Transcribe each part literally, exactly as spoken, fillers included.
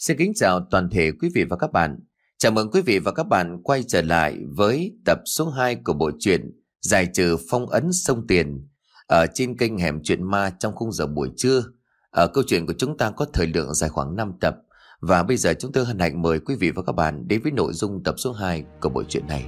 Xin kính chào toàn thể quý vị và các bạn. Chào mừng quý vị và các bạn quay trở lại với tập số hai của bộ truyện Giải trừ phong ấn sông Tiền ở trên kênh Hẻm Chuyện Ma trong khung giờ buổi trưa. Ở câu chuyện của chúng ta có thời lượng dài khoảng năm tập, và bây giờ chúng tôi hân hạnh mời quý vị và các bạn đến với nội dung tập số hai của bộ truyện này.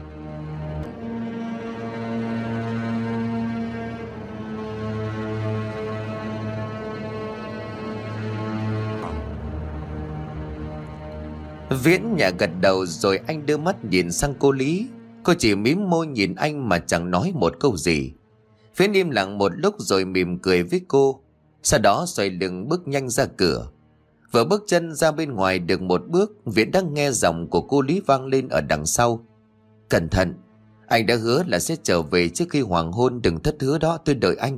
Viễn nhà gật đầu rồi anh đưa mắt nhìn sang cô Lý. Cô chỉ mím môi nhìn anh mà chẳng nói một câu gì. Viễn im lặng một lúc rồi mỉm cười với cô. Sau đó xoay lưng bước nhanh ra cửa. Vừa bước chân ra bên ngoài được một bước, Viễn đã nghe giọng của cô Lý vang lên ở đằng sau. Cẩn thận, anh đã hứa là sẽ trở về trước khi hoàng hôn, đừng thất hứa đó, tôi đợi anh.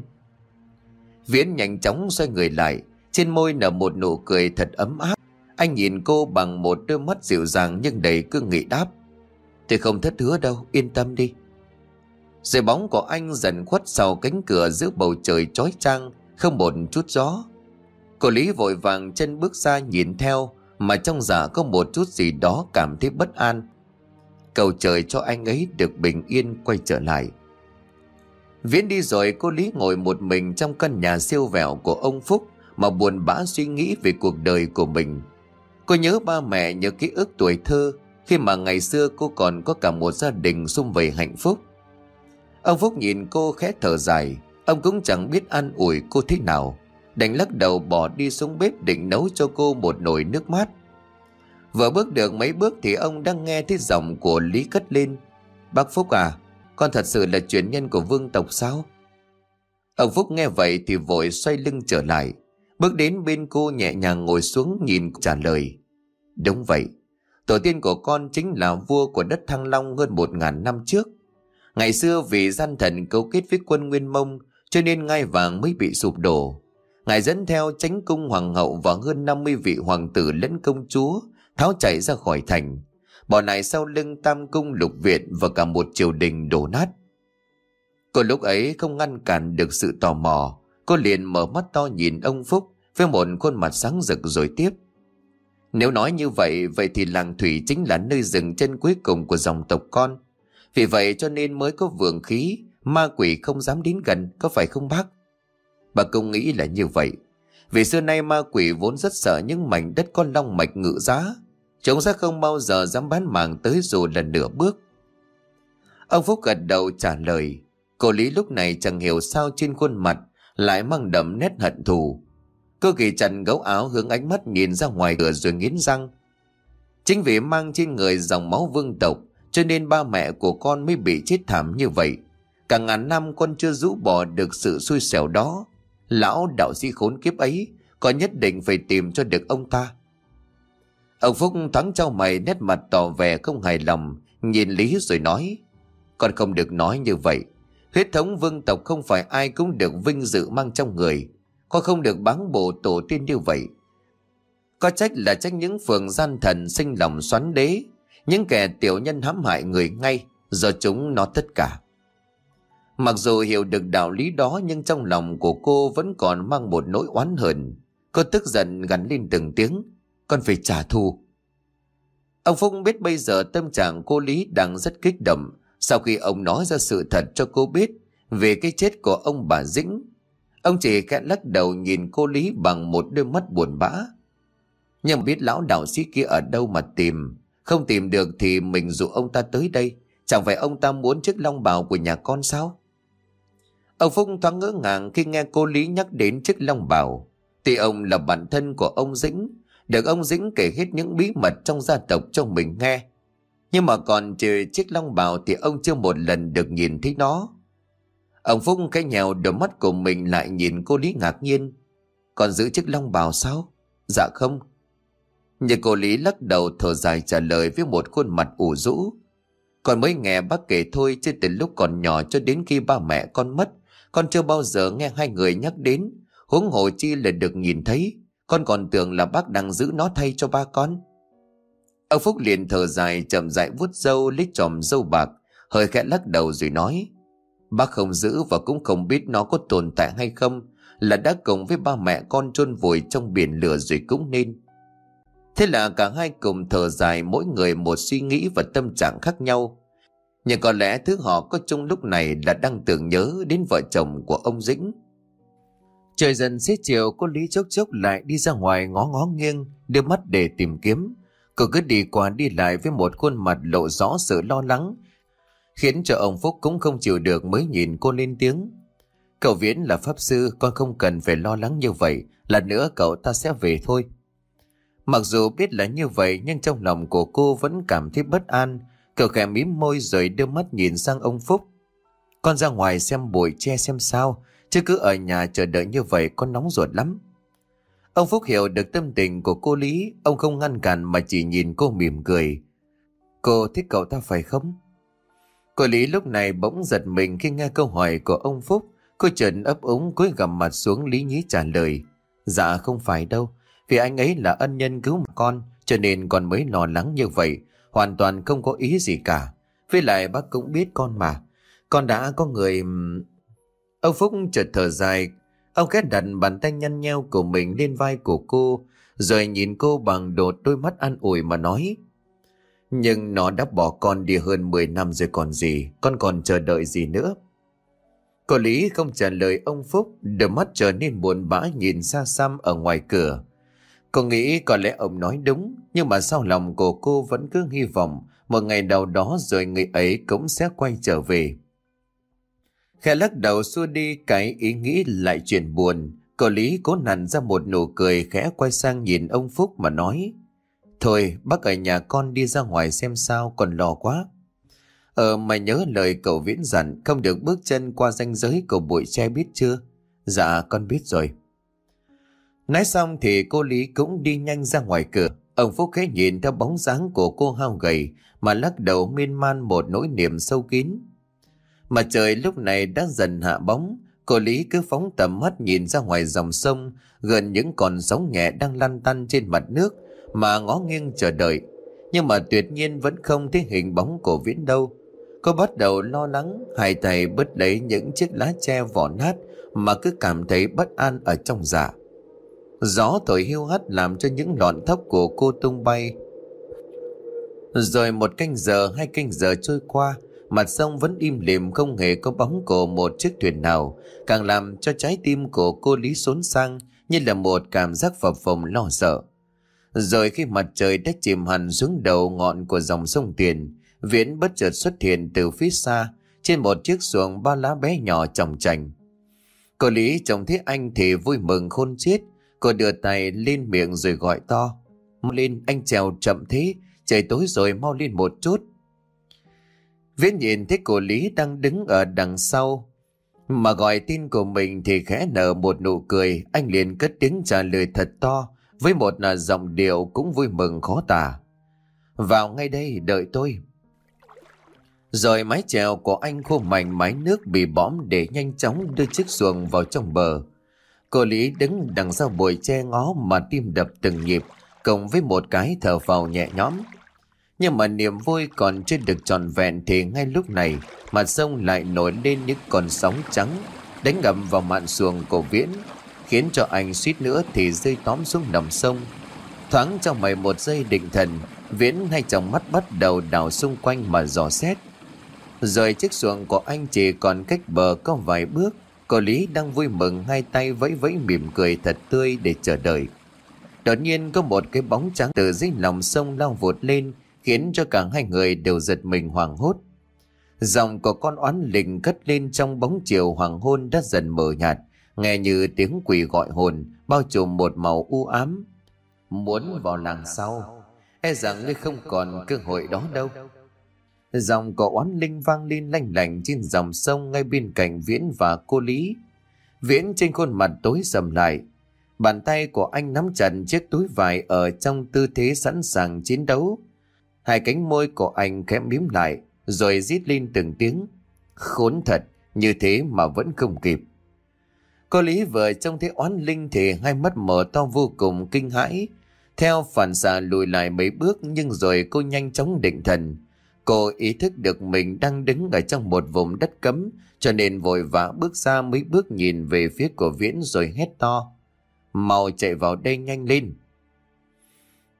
Viễn nhanh chóng xoay người lại, trên môi nở một nụ cười thật ấm áp. Anh nhìn cô bằng một đôi mắt dịu dàng nhưng đầy cương nghị đáp: Tôi không thất hứa đâu, yên tâm đi. Rồi bóng của anh dần khuất sau cánh cửa giữa bầu trời chói chang, không một chút gió. Cô Lý vội vàng chân bước ra nhìn theo, mà trong dạ có một chút gì đó cảm thấy bất an. Cầu trời cho anh ấy được bình yên quay trở lại. Viễn đi rồi, cô Lý ngồi một mình trong căn nhà siêu vẹo của ông Phúc mà buồn bã suy nghĩ về cuộc đời của mình. Cô nhớ ba mẹ, nhớ ký ức tuổi thơ khi mà ngày xưa cô còn có cả một gia đình sum vầy hạnh phúc. Ông Phúc nhìn cô khẽ thở dài, ông cũng chẳng biết an ủi cô thế nào, đành lắc đầu bỏ đi xuống bếp định nấu cho cô một nồi nước mát. Vừa bước được mấy bước thì ông đang nghe thấy giọng của Lý cất lên: Bác Phúc à, con thật sự là truyền nhân của vương tộc sao? Ông Phúc nghe vậy thì vội xoay lưng trở lại, bước đến bên cô nhẹ nhàng ngồi xuống nhìn trả lời: Đúng vậy, tổ tiên của con chính là vua của đất Thăng Long hơn một ngàn năm trước. Ngày xưa vì gian thần cấu kết với quân Nguyên Mông cho nên ngai vàng mới bị sụp đổ. Ngài dẫn theo chánh cung hoàng hậu và hơn năm mươi vị hoàng tử lẫn công chúa tháo chạy ra khỏi thành, bỏ lại sau lưng tam cung lục viện và cả một triều đình đổ nát. Cô lúc ấy không ngăn cản được sự tò mò, cô liền mở mắt to nhìn ông Phúc với một khuôn mặt sáng rực rồi tiếp: Nếu nói như vậy, vậy thì làng Thủy chính là nơi dừng chân cuối cùng của dòng tộc con. Vì vậy cho nên mới có vượng khí, ma quỷ không dám đến gần, có phải không bác? Bà cũng nghĩ là như vậy. Vì xưa nay ma quỷ vốn rất sợ những mảnh đất có long mạch ngự giá, chúng sẽ không bao giờ dám bán màng tới dù là nửa bước. Ông Phúc gật đầu trả lời. Cô Lý lúc này chẳng hiểu sao trên khuôn mặt lại mang đậm nét hận thù. Cô ghi chặt gấu áo, hướng ánh mắt nhìn ra ngoài cửa rồi nghiến răng. Chính vì mang trên người dòng máu vương tộc cho nên ba mẹ của con mới bị chết thảm như vậy. Cả ngàn năm con chưa rũ bỏ được sự xui xẻo đó. Lão đạo sĩ khốn kiếp ấy, con nhất định phải tìm cho được ông ta. Ông Phúc thoáng chau mày, nét mặt tỏ vẻ không hài lòng, nhìn Lý rồi nói: Con không được nói như vậy. Huyết thống vương tộc không phải ai cũng được vinh dự mang trong người. Con không được báng bổ tổ tiên như vậy. Có trách là trách những phường gian thần sinh lòng xoắn đế, những kẻ tiểu nhân hãm hại người ngay, do chúng nó tất cả. Mặc dù hiểu được đạo lý đó, nhưng trong lòng của cô vẫn còn mang một nỗi oán hờn. Cô tức giận gằn lên từng tiếng: Con phải trả thù. Ông Phúc biết bây giờ tâm trạng cô Lý đang rất kích động sau khi ông nói ra sự thật cho cô biết về cái chết của ông bà Dĩnh. Ông chỉ khẽ lắc đầu nhìn cô Lý bằng một đôi mắt buồn bã. Nhưng biết lão đạo sĩ kia ở đâu mà tìm, không tìm được thì mình dụ ông ta tới đây. Chẳng phải ông ta muốn chiếc long bào của nhà con sao? Ông Phúc thoáng ngỡ ngàng khi nghe cô Lý nhắc đến chiếc long bào. Thì ông là bạn thân của ông Dĩnh, được ông Dĩnh kể hết những bí mật trong gia tộc cho mình nghe. Nhưng mà còn trừ chiếc long bào thì ông chưa một lần được nhìn thấy nó. Ông Phúc cái nhèo đôi mắt của mình lại nhìn cô Lý ngạc nhiên: Còn giữ chiếc long bào sao? Dạ không. Nhưng cô Lý lắc đầu thở dài trả lời với một khuôn mặt ủ rũ: Con mới nghe bác kể thôi, chứ từ lúc còn nhỏ cho đến khi ba mẹ con mất, con chưa bao giờ nghe hai người nhắc đến, huống hồ chi là được nhìn thấy. Con còn tưởng là bác đang giữ nó thay cho ba con. Ông Phúc liền thở dài chậm rãi vuốt râu lấy chòm râu bạc, hơi khẽ lắc đầu rồi nói: Bác không giữ và cũng không biết nó có tồn tại hay không, là đã cùng với ba mẹ con chôn vùi trong biển lửa rồi cũng nên. Thế là cả hai cùng thở dài, mỗi người một suy nghĩ và tâm trạng khác nhau. Nhưng có lẽ thứ họ có chung lúc này là đang tưởng nhớ đến vợ chồng của ông Dĩnh. Trời dần xế chiều, cô Lý chốc chốc lại đi ra ngoài ngó ngó nghiêng, đưa mắt để tìm kiếm. Cô cứ đi qua đi lại với một khuôn mặt lộ rõ sự lo lắng, khiến cho ông Phúc cũng không chịu được, mới nhìn cô lên tiếng. Cậu Viễn là pháp sư, con không cần phải lo lắng như vậy, lát nữa cậu ta sẽ về thôi. Mặc dù biết là như vậy nhưng trong lòng của cô vẫn cảm thấy bất an. Cậu khẽ mím môi rồi đưa mắt nhìn sang ông Phúc. Con ra ngoài xem bụi tre xem sao, chứ cứ ở nhà chờ đợi như vậy con nóng ruột lắm. Ông Phúc hiểu được tâm tình của cô Lý, ông không ngăn cản mà chỉ nhìn cô mỉm cười. Cô thích cậu ta phải không? Cô Lý lúc này bỗng giật mình khi nghe câu hỏi của ông Phúc. Cô chợt ấp úng cúi gằm mặt xuống lý nhí trả lời. Dạ không phải đâu, vì anh ấy là ân nhân cứu con, cho nên con mới lo lắng như vậy, hoàn toàn không có ý gì cả. Với lại bác cũng biết con mà, con đã có người... Ông Phúc chợt thở dài, ông khẽ đặt bàn tay nhăn nheo của mình lên vai của cô, rồi nhìn cô bằng đột đôi mắt an ủi mà nói. Nhưng nó đã bỏ con đi hơn mười năm rồi còn gì, con còn chờ đợi gì nữa? Cô Lý không trả lời ông Phúc, đôi mắt trở nên buồn bã nhìn xa xăm ở ngoài cửa. Cô nghĩ có lẽ ông nói đúng, nhưng mà sau lòng của cô vẫn cứ hy vọng một ngày nào đó rồi người ấy cũng sẽ quay trở về. Khẽ lắc đầu xua đi cái ý nghĩ lại chuyện buồn, cô Lý cố nặn ra một nụ cười khẽ quay sang nhìn ông Phúc mà nói. Thôi bác ở nhà con đi ra ngoài xem sao, còn lo quá. Ờ mày nhớ lời cậu Viễn dặn, không được bước chân qua ranh giới của bụi tre biết chưa? Dạ con biết rồi. Nói xong thì cô Lý cũng đi nhanh ra ngoài cửa. Ông Phúc khẽ nhìn theo bóng dáng của cô hao gầy mà lắc đầu miên man một nỗi niềm sâu kín. Mà trời lúc này đã dần hạ bóng, cô Lý cứ phóng tầm mắt nhìn ra ngoài dòng sông, gần những con sóng nhẹ đang lăn tăn trên mặt nước mà ngó nghiêng chờ đợi. Nhưng mà tuyệt nhiên vẫn không thấy hình bóng của Viễn đâu. Cô bắt đầu lo lắng, hai tay bứt lấy những chiếc lá tre vỏ nát mà cứ cảm thấy bất an ở trong dạ. Gió thổi hiu hắt làm cho những lọn tóc của cô tung bay. Rồi một canh giờ, hai canh giờ trôi qua, mặt sông vẫn im lìm, không hề có bóng của một chiếc thuyền nào, càng làm cho trái tim của cô Lý xốn sang như là một cảm giác phập phồng lo sợ. Rồi khi mặt trời đã chìm hẳn xuống đầu ngọn của dòng sông Tiền, Viễn bất chợt xuất hiện từ phía xa trên một chiếc xuồng ba lá bé nhỏ chồng chành. Cô Lý trông thấy anh thì vui mừng khôn xiết. Cô đưa tay lên miệng rồi gọi to. Mau lên, anh chèo chậm thế, trời tối rồi, mau lên một chút. Viễn nhìn thấy cô Lý đang đứng ở đằng sau mà gọi tên của mình thì khẽ nở một nụ cười. Anh liền cất tiếng trả lời thật to với một giọng điệu cũng vui mừng khó tả. Vào ngay đây, đợi tôi. Rồi mái chèo của anh khô mảnh mái nước bị bõm để nhanh chóng đưa chiếc xuồng vào trong bờ. Cô Lý đứng đằng sau bụi tre ngó mà tim đập từng nhịp, cộng với một cái thở phào nhẹ nhõm. Nhưng mà niềm vui còn chưa được trọn vẹn thì ngay lúc này mặt sông lại nổi lên những con sóng trắng đánh ngầm vào mạn xuồng của Viễn, khiến cho anh suýt nữa thì rơi tóm xuống dòng sông. Thoáng trong mày một giây định thần, Viễn hai tròng mắt bắt đầu đảo xung quanh mà dò xét. Rồi chiếc xuồng của anh chỉ còn cách bờ có vài bước. Cô Lý đang vui mừng hai tay vẫy vẫy mỉm cười thật tươi để chờ đợi. Đột nhiên có một cái bóng trắng từ dưới lòng sông lao vụt lên, khiến cho cả hai người đều giật mình hoảng hốt. Giọng của con oán linh cất lên trong bóng chiều hoàng hôn đã dần mờ nhạt, nghe như tiếng quỷ gọi hồn, bao trùm một màu u ám. Muốn vào làng sau, e rằng ngươi không còn cơ hội đó đâu. Giọng của oán linh vang lên lanh lảnh trên dòng sông ngay bên cạnh Viễn và cô Lý. Viễn trên khuôn mặt tối sầm lại, bàn tay của anh nắm chặt chiếc túi vải ở trong tư thế sẵn sàng chiến đấu. Hai cánh môi của anh khẽ mím lại, rồi rít lên từng tiếng. Khốn thật, như thế mà vẫn không kịp. Cô Lý vừa trông thấy oán linh thì hai mắt mở to vô cùng kinh hãi. Theo phản xạ lùi lại mấy bước, nhưng rồi cô nhanh chóng định thần. Cô ý thức được mình đang đứng ở trong một vùng đất cấm, cho nên vội vã bước ra mấy bước nhìn về phía của Viễn rồi hét to. Mau chạy vào đây nhanh lên.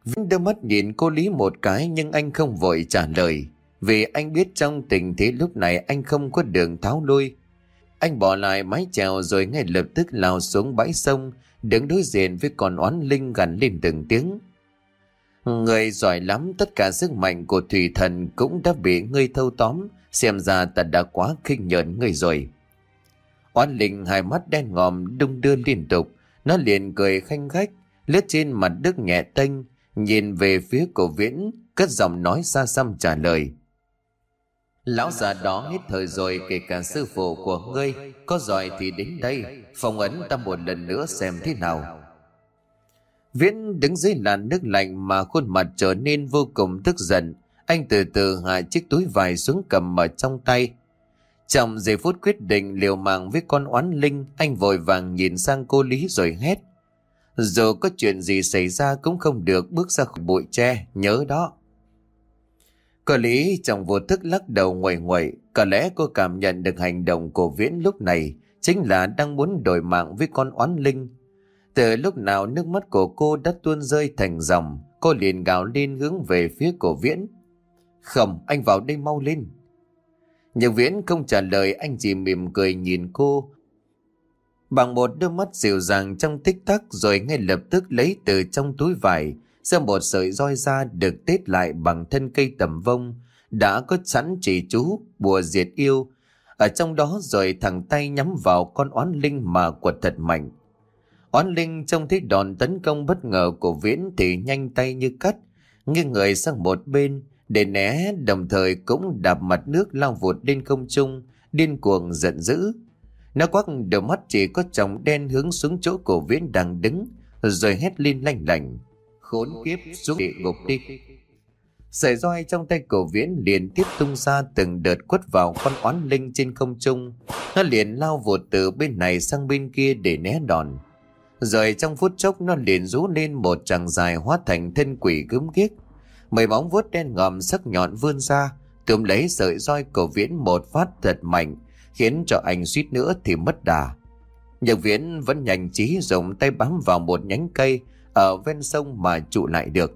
Viễn đưa mắt nhìn cô Lý một cái nhưng anh không vội trả lời, vì anh biết trong tình thế lúc này anh không có đường tháo lui. Anh bỏ lại mái chèo rồi ngay lập tức lao xuống bãi sông, đứng đối diện với con oán linh gằn lên từng tiếng. Người giỏi lắm, tất cả sức mạnh của thủy thần cũng đã bị ngươi thâu tóm, xem ra ta đã quá khinh nhờn ngươi rồi. Oán linh hai mắt đen ngòm đung đưa liên tục, nó liền cười khanh khách, lướt trên mặt đất nhẹ tênh, nhìn về phía của Viễn, cất giọng nói xa xăm trả lời. Lão già đó hết thời rồi, kể cả sư phụ của ngươi, có giỏi thì đến đây, phong ấn ta một lần nữa xem thế nào. Viễn đứng dưới làn nước lạnh mà khuôn mặt trở nên vô cùng tức giận. Anh từ từ hạ chiếc túi vải xuống cầm ở trong tay. Trong giây phút quyết định liều mạng với con oán linh, anh vội vàng nhìn sang cô Lý rồi hét. Dù có chuyện gì xảy ra cũng không được bước ra khỏi bụi tre, nhớ đó. Cô Lý trong vô thức lắc đầu nguậy nguậy, có lẽ cô cảm nhận được hành động của Viễn lúc này chính là đang muốn đổi mạng với con oán linh. Từ lúc nào nước mắt của cô đã tuôn rơi thành dòng, cô liền gào lên hướng về phía của Viễn. Không, anh vào đây mau lên. Nhưng Viễn không trả lời, anh chỉ mỉm cười nhìn cô bằng một đôi mắt dịu dàng trong tích tắc, rồi ngay lập tức lấy từ trong túi vải ra một sợi roi da được tết lại bằng thân cây tầm vông, đã có sẵn chỉ chú bùa diệt yêu ở trong đó, rồi thẳng tay nhắm vào con oán linh mà quật thật mạnh. Oán linh trông thấy đòn tấn công bất ngờ của Viễn thì nhanh tay như cắt, nghiêng người sang một bên để né, đồng thời cũng đạp mặt nước lao vụt lên không trung, điên cuồng giận dữ. Nó quắc đôi mắt chỉ có tròng đen hướng xuống chỗ của Viễn đang đứng, rồi hét lên lanh lảnh. Khốn kiếp, xuống địa ngục đi. Sợi roi trong tay của Viễn liền tiếp tung ra từng đợt quất vào con oán linh trên không trung. Nó liền lao vụt từ bên này sang bên kia để né đòn. Rồi trong phút chốc nó liền rú lên một tràng dài hóa thành thân quỷ gớm ghiếc. Mấy móng vuốt đen ngòm sắc nhọn vươn ra, túm lấy sợi roi của Viễn một phát thật mạnh, khiến cho anh suýt nữa thì mất đà. Nhưng Viễn vẫn nhanh trí dùng tay bám vào một nhánh cây ở ven sông mà trụ lại được.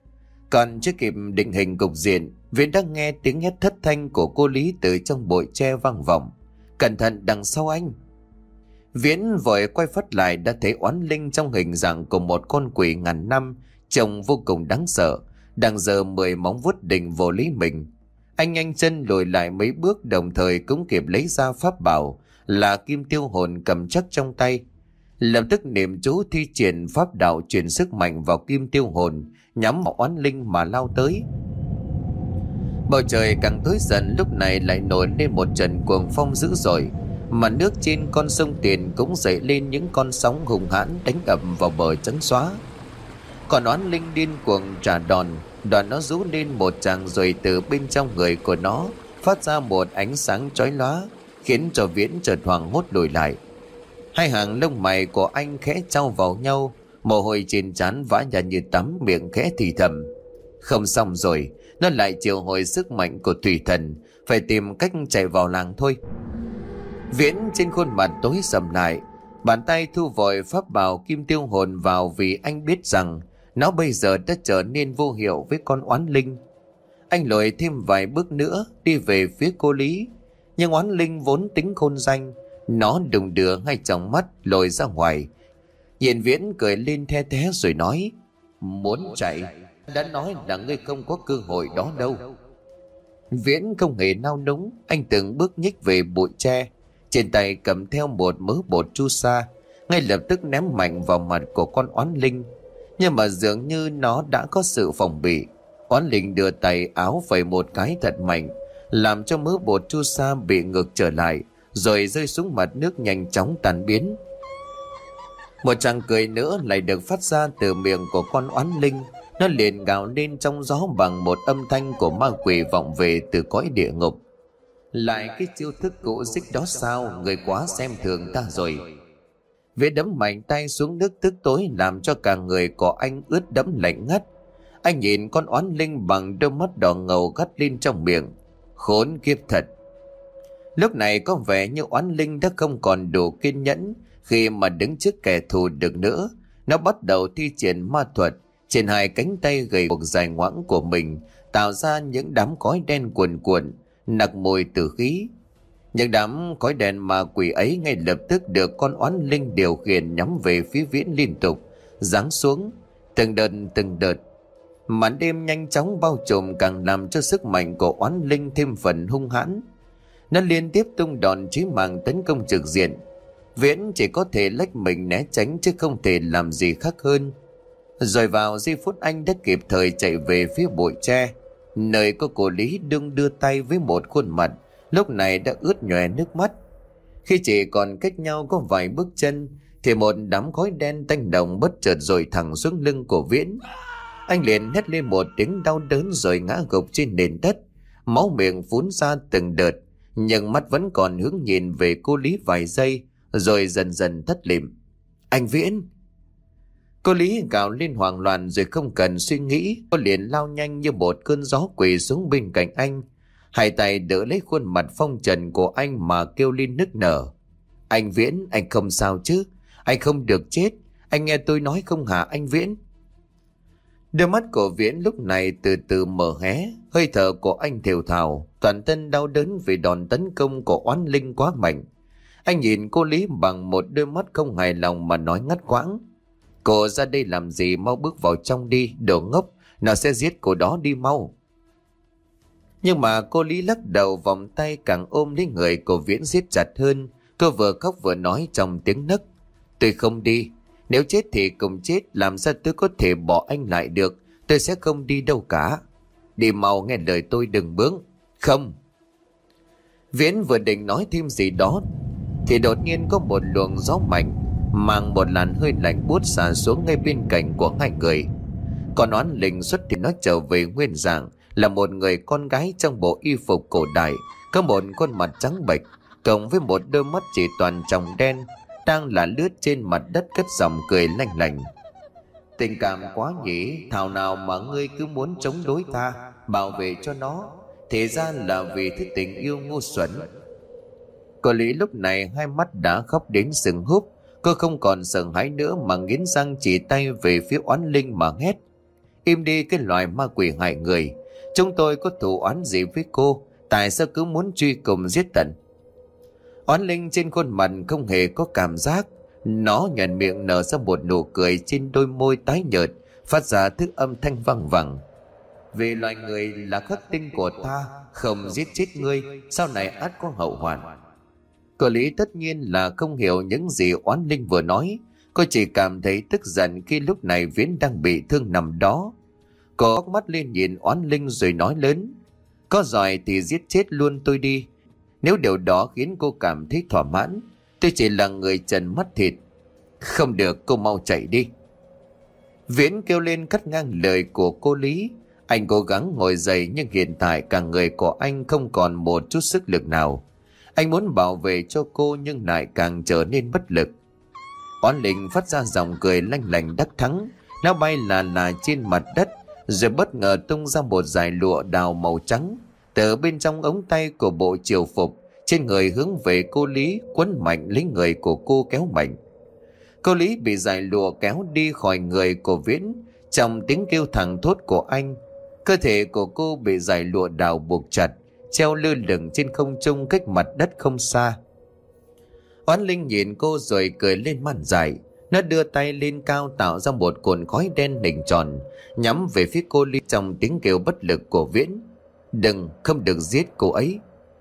Còn chưa kịp định hình cục diện, Viễn đã nghe tiếng hét thất thanh của cô Lý từ trong bụi tre vang vọng. Cẩn thận đằng sau anh. Viễn vội quay phát lại đã thấy oán linh trong hình dạng của một con quỷ ngàn năm, trông vô cùng đáng sợ, đang giơ mười móng vuốt định vồ lấy mình. Anh nhanh chân lùi lại mấy bước, đồng thời cũng kịp lấy ra pháp bảo là kim tiêu hồn cầm chắc trong tay. Lập tức niệm chú thi triển pháp đạo truyền sức mạnh vào kim tiêu hồn, nhắm vào oán linh mà lao tới. Bầu trời càng tối dần, lúc này lại nổi lên một trận cuồng phong dữ dội. Mặt nước trên con sông Tiền cũng dậy lên những con sóng hùng hãn đánh ập vào bờ trắng xóa. Còn oán linh điên cuồng trả đòn, đoàn nó rú lên một tràng, rồi từ bên trong người của nó phát ra một ánh sáng chói lóa, khiến cho Viễn chợt hoảng hốt lùi lại. Hai hàng lông mày của anh khẽ chau vào nhau, mồ hôi trên trán vã nhạt như tắm, miệng khẽ thì thầm. Không xong rồi, nó lại triệu hồi sức mạnh của thủy thần, phải tìm cách chạy vào làng thôi. Viễn trên khuôn mặt tối sầm lại, bàn tay thu vội pháp bảo kim tiêu hồn vào, vì anh biết rằng nó bây giờ đã trở nên vô hiệu với con oán linh. Anh lùi thêm vài bước nữa đi về phía cô Lý, nhưng oán linh vốn tính khôn danh, nó đùng đưa ngay trong mắt lồi ra ngoài. Nhìn Viễn cười lên the thé rồi nói, muốn chạy, đã nói là ngươi không có cơ hội đó đâu. Viễn không hề nao núng, anh từng bước nhích về bụi tre, trên tay cầm theo một mớ bột chu sa, ngay lập tức ném mạnh vào mặt của con oán linh. Nhưng mà dường như nó đã có sự phòng bị. Oán linh đưa tay áo phẩy một cái thật mạnh, làm cho mớ bột chu sa bị ngược trở lại, rồi rơi xuống mặt nước nhanh chóng tan biến. Một tràng cười nữa lại được phát ra từ miệng của con oán linh. Nó liền gào lên trong gió bằng một âm thanh của ma quỷ vọng về từ cõi địa ngục. Lại cái chiêu thức cũ dích đó sao, người quá xem thường ta rồi. Vế đấm mạnh tay xuống nước tức tối, làm cho cả người của anh ướt đẫm lạnh ngắt. Anh nhìn con oán linh bằng đôi mắt đỏ ngầu gắt lên trong miệng. Khốn kiếp thật. Lúc này có vẻ như oán linh đã không còn đủ kiên nhẫn khi mà đứng trước kẻ thù được nữa. Nó bắt đầu thi triển ma thuật, Trên hai cánh tay gầy guộc dài ngoãng của mình tạo ra những đám khói đen cuồn cuộn, nặc mùi tử khí. Những đám khói đen ma quỷ ấy ngay lập tức được con oán linh điều khiển nhắm về phía Viễn liên tục, giáng xuống, từng đợt từng đợt. Màn đêm nhanh chóng bao trùm càng làm cho sức mạnh của oán linh thêm phần hung hãn. Nó liên tiếp tung đòn chí mạng tấn công trực diện. Viễn chỉ có thể lách mình né tránh chứ không thể làm gì khác hơn. Rồi vào giây phút anh đã kịp thời chạy về phía bụi tre, nơi có cô Lý đương đưa tay với một khuôn mặt lúc này đã ướt nhòe nước mắt. Khi chỉ còn cách nhau có vài bước chân thì một đám khói đen tanh đồng bất chợt rồi thẳng xuống lưng của Viễn. Anh liền hét lên một tiếng đau đớn rồi ngã gục trên nền đất, máu miệng phún ra từng đợt, nhưng mắt vẫn còn hướng nhìn về cô Lý vài giây rồi dần dần thất lịm. Anh Viễn! Cô Lý gào lên hoảng loạn rồi không cần suy nghĩ, cô liền lao nhanh như một cơn gió quỳ xuống bên cạnh anh, hai tay đỡ lấy khuôn mặt phong trần của anh mà kêu lên nức nở. Anh Viễn, anh không sao chứ? Anh không được chết, anh nghe tôi nói không hả anh Viễn? Đôi mắt của Viễn lúc này từ từ mở hé, hơi thở của anh thều thào, toàn thân đau đớn vì đòn tấn công của oán linh quá mạnh. Anh nhìn cô Lý bằng một đôi mắt không hài lòng mà nói ngắt quãng. Cô ra đây làm gì, mau bước vào trong đi, đồ ngốc, nào sẽ giết cô đó đi mau. Nhưng mà cô Lý lắc đầu, vòng tay càng ôm lấy người của Viễn siết chặt hơn. Cô vừa khóc vừa nói trong tiếng nấc. Tôi không đi, nếu chết thì cùng chết, làm sao tôi có thể bỏ anh lại được, tôi sẽ không đi đâu cả. Đi mau, nghe lời tôi đừng bướng. Không. Viễn vừa định nói thêm gì đó thì đột nhiên có một luồng gió mạnh mang một làn hơi lạnh buốt xả xuống ngay bên cạnh của hai người. Còn oán linh xuất thì nó trở về nguyên dạng, là một người con gái trong bộ y phục cổ đại, có một khuôn mặt trắng bệch cộng với một đôi mắt chỉ toàn tròng đen, đang là lướt trên mặt đất cất giọng cười lanh lành. Tình cảm quá nhỉ, thảo nào mà ngươi cứ muốn chống đối ta, bảo vệ cho nó, thì ra là vì thứ tình yêu ngu xuẩn. Cô Lý lúc này hai mắt đã khóc đến sừng húp. Cô không còn sợ hãi nữa mà nghiến răng chỉ tay về phía oán linh mà hét. Im đi cái loài ma quỷ hại người, chúng tôi có thù oán gì với cô, tại sao cứ muốn truy cùng giết tận? Oán linh trên khuôn mặt không hề có cảm giác, nó nhoẻn miệng nở ra một nụ cười trên đôi môi tái nhợt, phát ra thứ âm thanh văng vẳng. Vì loài người là khắc tinh của ta, không giết chết ngươi, sau này ắt có hậu hoạn. Cô Lý tất nhiên là không hiểu những gì oán linh vừa nói. Cô chỉ cảm thấy tức giận khi lúc này Viễn đang bị thương nằm đó. Cô óc mắt lên nhìn oán linh rồi nói lớn. Có giỏi thì giết chết luôn tôi đi. Nếu điều đó khiến cô cảm thấy thỏa mãn, tôi chỉ là người trần mắt thịt. Không được, cô mau chạy đi. Viễn kêu lên cắt ngang lời của cô Lý. Anh cố gắng ngồi dậy nhưng hiện tại cả người của anh không còn một chút sức lực nào. Anh muốn bảo vệ cho cô nhưng lại càng trở nên bất lực. Oán linh phát ra giọng cười lanh lành đắc thắng. Nó bay là là trên mặt đất, rồi bất ngờ tung ra một dải lụa đào màu trắng từ bên trong ống tay của bộ triều phục, trên người hướng về cô Lý, quấn mạnh lấy người của cô kéo mạnh. Cô Lý bị dải lụa kéo đi khỏi người của Viễn. Trong tiếng kêu thẳng thốt của anh, cơ thể của cô bị dải lụa đào buộc chặt, treo lơ lửng trên không trung cách mặt đất không xa. Oán linh nhìn cô rồi cười lên man dại. Nó đưa tay lên cao tạo ra một cồn khói đen hình tròn, nhắm về phía cô Lý trong tiếng kêu bất lực của Viễn. Đừng, không được giết cô ấy.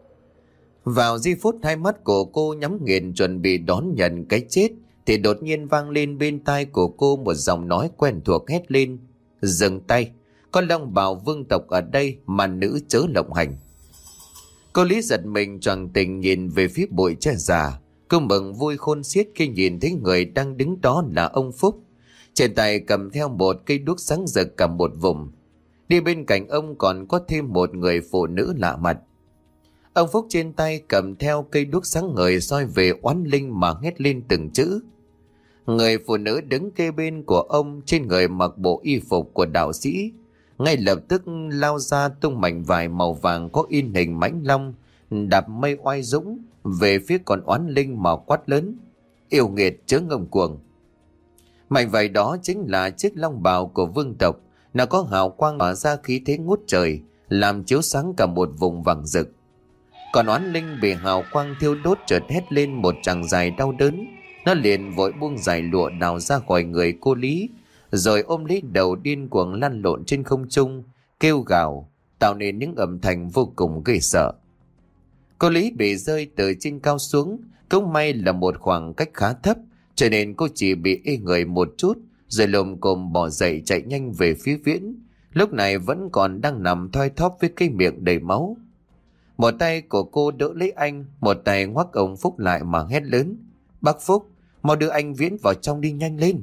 Vào giây phút hai mắt của cô nhắm nghiền chuẩn bị đón nhận cái chết, thì đột nhiên vang lên bên tai của cô một giọng nói quen thuộc hét lên. Dừng tay, con long bào vương tộc ở đây mà nữ chớ lộng hành. Cô Lý giật mình choàng tỉnh nhìn về phía bụi tre già. Cô mừng vui khôn xiết khi nhìn thấy người đang đứng đó là ông Phúc. Trên tay cầm theo một cây đuốc sáng rực cả một vùng. Đi bên cạnh ông còn có thêm một người phụ nữ lạ mặt. Ông Phúc trên tay cầm theo cây đuốc sáng ngời soi về oán linh mà hét lên từng chữ. Người phụ nữ đứng kê bên của ông trên người mặc bộ y phục của đạo sĩ, ngay lập tức lao ra tung mảnh vải màu vàng có in hình mãnh long đạp mây oai dũng về phía con oán linh mà quát lớn. Yêu nghiệt chớ ngông cuồng. Mảnh vải đó chính là chiếc long bào của vương tộc. Nó có hào quang tỏa ra khí thế ngút trời, làm chiếu sáng cả một vùng vàng rực. Còn oán linh bị hào quang thiêu đốt chợt hét lên một tràng dài đau đớn. Nó liền vội buông dải lụa đào ra khỏi người cô Lý, rồi ôm lấy đầu điên cuồng lăn lộn trên không trung, kêu gào, tạo nên những âm thanh vô cùng ghê sợ. Cô Lý bị rơi từ trên cao xuống, cũng may là một khoảng cách khá thấp, cho nên cô chỉ bị ê người một chút, rồi lồm cồm bò dậy chạy nhanh về phía Viễn. Lúc này vẫn còn đang nằm thoi thóp với cái miệng đầy máu. Một tay của cô đỡ lấy anh, một tay ngoắc ông Phúc lại mà hét lớn, bác Phúc, mau đưa anh Viễn vào trong đi, nhanh lên.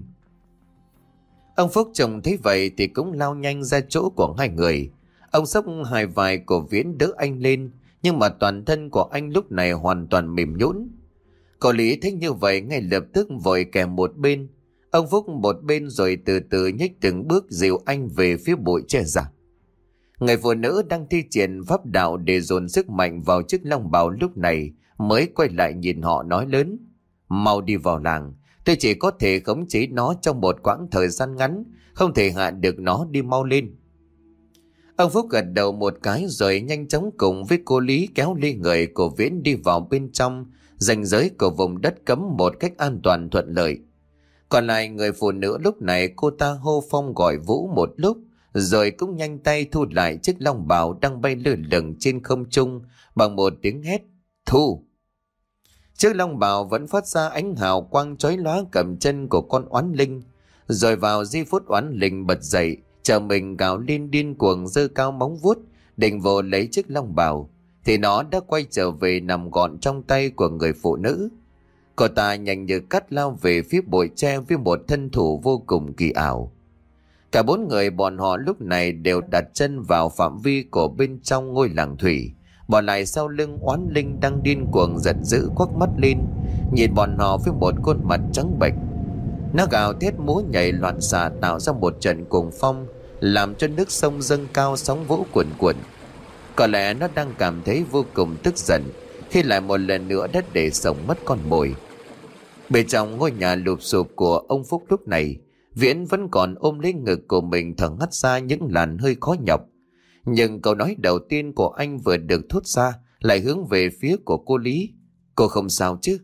Ông Phúc trông thấy vậy thì cũng lao nhanh ra chỗ của hai người. Ông xốc hai vai của Viễn đỡ anh lên, nhưng mà toàn thân của anh lúc này hoàn toàn mềm nhũn. Cô Lý thấy như vậy ngay lập tức vội kè một bên. Ông Phúc một bên rồi từ từ nhích từng bước dìu anh về phía bụi tre già. Người phụ nữ đang thi triển pháp đạo để dồn sức mạnh vào chiếc long bào lúc này mới quay lại nhìn họ nói lớn, mau đi vào làng, tôi chỉ có thể khống chế nó trong một quãng thời gian ngắn, không thể hạ được nó, đi mau lên. Ông Phúc gật đầu một cái rồi nhanh chóng cùng với cô Lý kéo ly người của Viễn đi vào bên trong ranh giới của vùng đất cấm một cách an toàn thuận lợi. Còn lại người phụ nữ lúc này cô ta hô phong gọi vũ một lúc, rồi cũng nhanh tay thu lại chiếc long bào đang bay lơ lửng trên không trung bằng một tiếng hét, thu. Chiếc long bào vẫn phát ra ánh hào quang chói lóa cầm chân của con oán linh, rồi vào giây phút oán linh bật dậy, chờ mình gào lên điên cuồng giơ cao móng vuốt định vồ lấy chiếc long bào, thì nó đã quay trở về nằm gọn trong tay của người phụ nữ. Cô ta nhanh như cắt lao về phía bụi tre với một thân thủ vô cùng kỳ ảo. Cả bốn người bọn họ lúc này đều đặt chân vào phạm vi của bên trong ngôi làng thủy, bỏ lại sau lưng oán linh đang điên cuồng giận dữ quắc mắt lên, nhìn bọn họ với một khuôn mặt trắng bệch. Nó gào thét múa nhảy loạn xạ tạo ra một trận cuồng phong, làm cho nước sông dâng cao sóng vỗ cuồn cuộn. Có lẽ nó đang cảm thấy vô cùng tức giận khi lại một lần nữa đất để sống mất con mồi. Bên trong ngôi nhà lụp xụp của ông Phúc lúc này, Viễn vẫn còn ôm lấy ngực của mình thở hắt ra những làn hơi khó nhọc. Nhưng câu nói đầu tiên của anh vừa được thốt ra lại hướng về phía của cô Lý. Cô không sao chứ?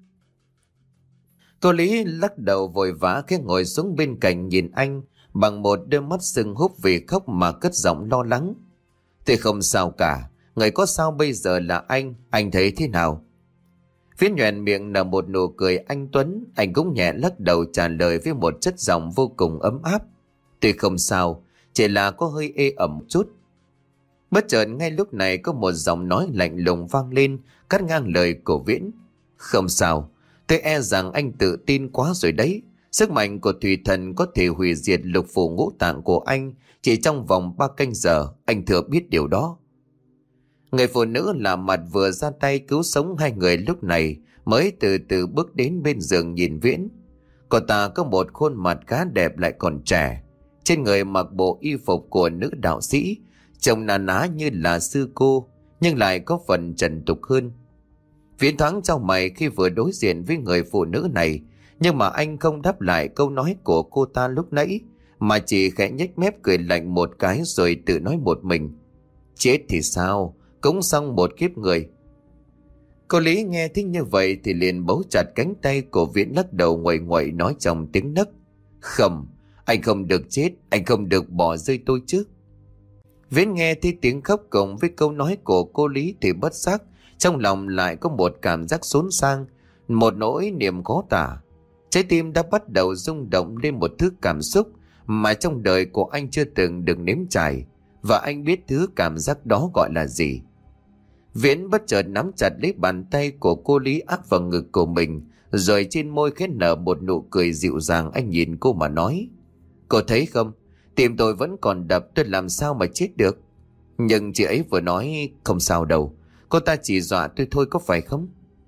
Cô Lý lắc đầu vội vã khi ngồi xuống bên cạnh nhìn anh bằng một đôi mắt sưng húp vì khóc mà cất giọng lo lắng. Tôi không sao cả, người có sao bây giờ là anh, anh thấy thế nào? Viễn nhoẻn miệng nở một nụ cười anh tuấn, anh cũng nhẹ lắc đầu trả lời với một chất giọng vô cùng ấm áp. Tôi không sao, chỉ là có hơi ê ẩm chút. Bất chợt ngay lúc này có một giọng nói lạnh lùng vang lên, cắt ngang lời của Viễn. Không sao, tôi e rằng anh tự tin quá rồi đấy. Sức mạnh của thủy thần có thể hủy diệt lục phủ ngũ tạng của anh chỉ trong vòng ba canh giờ, anh thừa biết điều đó. Người phụ nữ làm mặt vừa ra tay cứu sống hai người lúc này mới từ từ bước đến bên giường nhìn Viễn. Cô ta có một khuôn mặt khá đẹp lại còn trẻ, trên người mặc bộ y phục của nữ đạo sĩ, trông na ná như là sư cô nhưng lại có phần trần tục hơn. Viễn thoáng trong mày khi vừa đối diện với người phụ nữ này, nhưng mà anh không đáp lại câu nói của cô ta lúc nãy, mà chỉ khẽ nhếch mép cười lạnh một cái rồi tự nói một mình. Chết thì sao, cũng xong một kiếp người. Cô Lý nghe thích như vậy thì liền bấu chặt cánh tay của Viễn, lắc đầu nguậy nguậy nói trong tiếng nấc. Không, anh không được chết, anh không được bỏ rơi tôi chứ. Viễn nghe thấy tiếng khóc cùng với câu nói của cô Lý thì bất giác trong lòng lại có một cảm giác xốn sang, một nỗi niềm khó tả. Trái tim đã bắt đầu rung động lên một thứ cảm xúc mà trong đời của anh chưa từng được nếm trải, và anh biết thứ cảm giác đó gọi là gì. Viễn bất chợt nắm chặt lấy bàn tay của cô Lý áp vào ngực của mình, rồi trên môi khẽ nở một nụ cười dịu dàng. Anh nhìn cô mà nói, cô thấy không, tim tôi vẫn còn đập, tôi làm sao mà chết được. Nhưng chị ấy vừa nói không sao đâu, cô ta chỉ dọa tôi thôi, có phải không?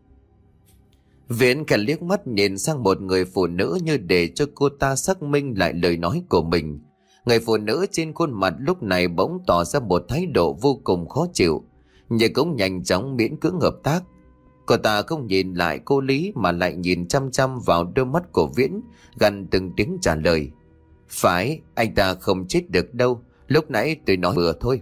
Viễn cả liếc mắt nhìn sang một người phụ nữ như để cho cô ta xác minh lại lời nói của mình. Người phụ nữ trên khuôn mặt lúc này bỗng tỏ ra một thái độ vô cùng khó chịu, nhưng cũng nhanh chóng miễn cưỡng hợp tác. Cô ta không nhìn lại cô Lý mà lại nhìn chăm chăm vào đôi mắt của Viễn, gằn từng tiếng trả lời. Phải, anh ta không chết được đâu, lúc nãy tôi nói vừa thôi.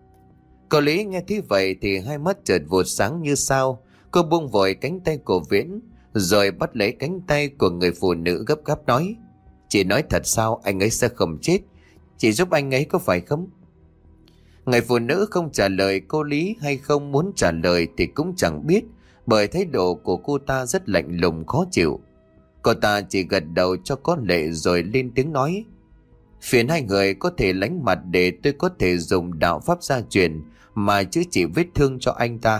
Cô Lý nghe thế vậy thì hai mắt chợt vụt sáng như sao. Cô buông vội cánh tay của Viễn, rồi bắt lấy cánh tay của người phụ nữ gấp gáp nói. Chị nói thật sao anh ấy sẽ không chết? Chị giúp anh ấy có phải không? Người phụ nữ không trả lời cô Lý hay không muốn trả lời thì cũng chẳng biết, bởi thái độ của cô ta rất lạnh lùng khó chịu. Cô ta chỉ gật đầu cho có lệ rồi lên tiếng nói. Phiền hai người có thể lánh mặt để tôi có thể dùng đạo pháp gia truyền mà chữa trị vết thương cho anh ta.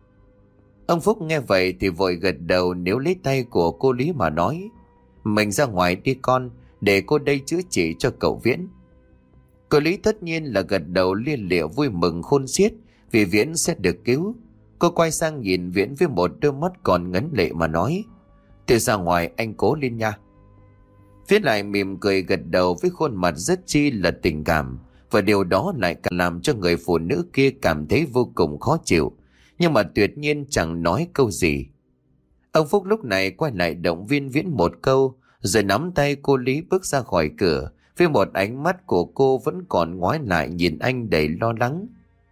Ông Phúc nghe vậy thì vội gật đầu níu lấy tay của cô Lý mà nói. Mình ra ngoài đi con, để cô đây chữa trị cho cậu Viễn. Cô Lý tất nhiên là gật đầu lia lịa vui mừng khôn xiết vì Viễn sẽ được cứu. Cô quay sang nhìn Viễn với một đôi mắt còn ngấn lệ mà nói. Tôi ra ngoài, anh cố lên nha. Viễn lại mỉm cười gật đầu với khuôn mặt rất chi là tình cảm, và điều đó lại càng làm cho người phụ nữ kia cảm thấy vô cùng khó chịu, nhưng mà tuyệt nhiên chẳng nói câu gì. Ông Phúc lúc này quay lại động viên Viễn một câu, rồi nắm tay cô Lý bước ra khỏi cửa, với một ánh mắt của cô vẫn còn ngoái lại nhìn anh đầy lo lắng.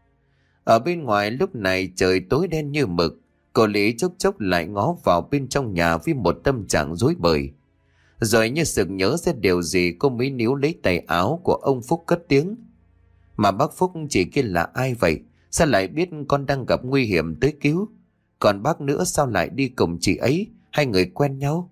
Ở bên ngoài lúc này trời tối đen như mực. Cô Lý chốc chốc lại ngó vào bên trong nhà với một tâm trạng rối bời. Rồi như sực nhớ ra điều gì, cô mới níu lấy tay áo của ông Phúc cất tiếng. Mà bác Phúc chị kia là ai vậy? Sao lại biết con đang gặp nguy hiểm tới cứu? Còn bác nữa sao lại đi cùng chị ấy? Hai người quen nhau?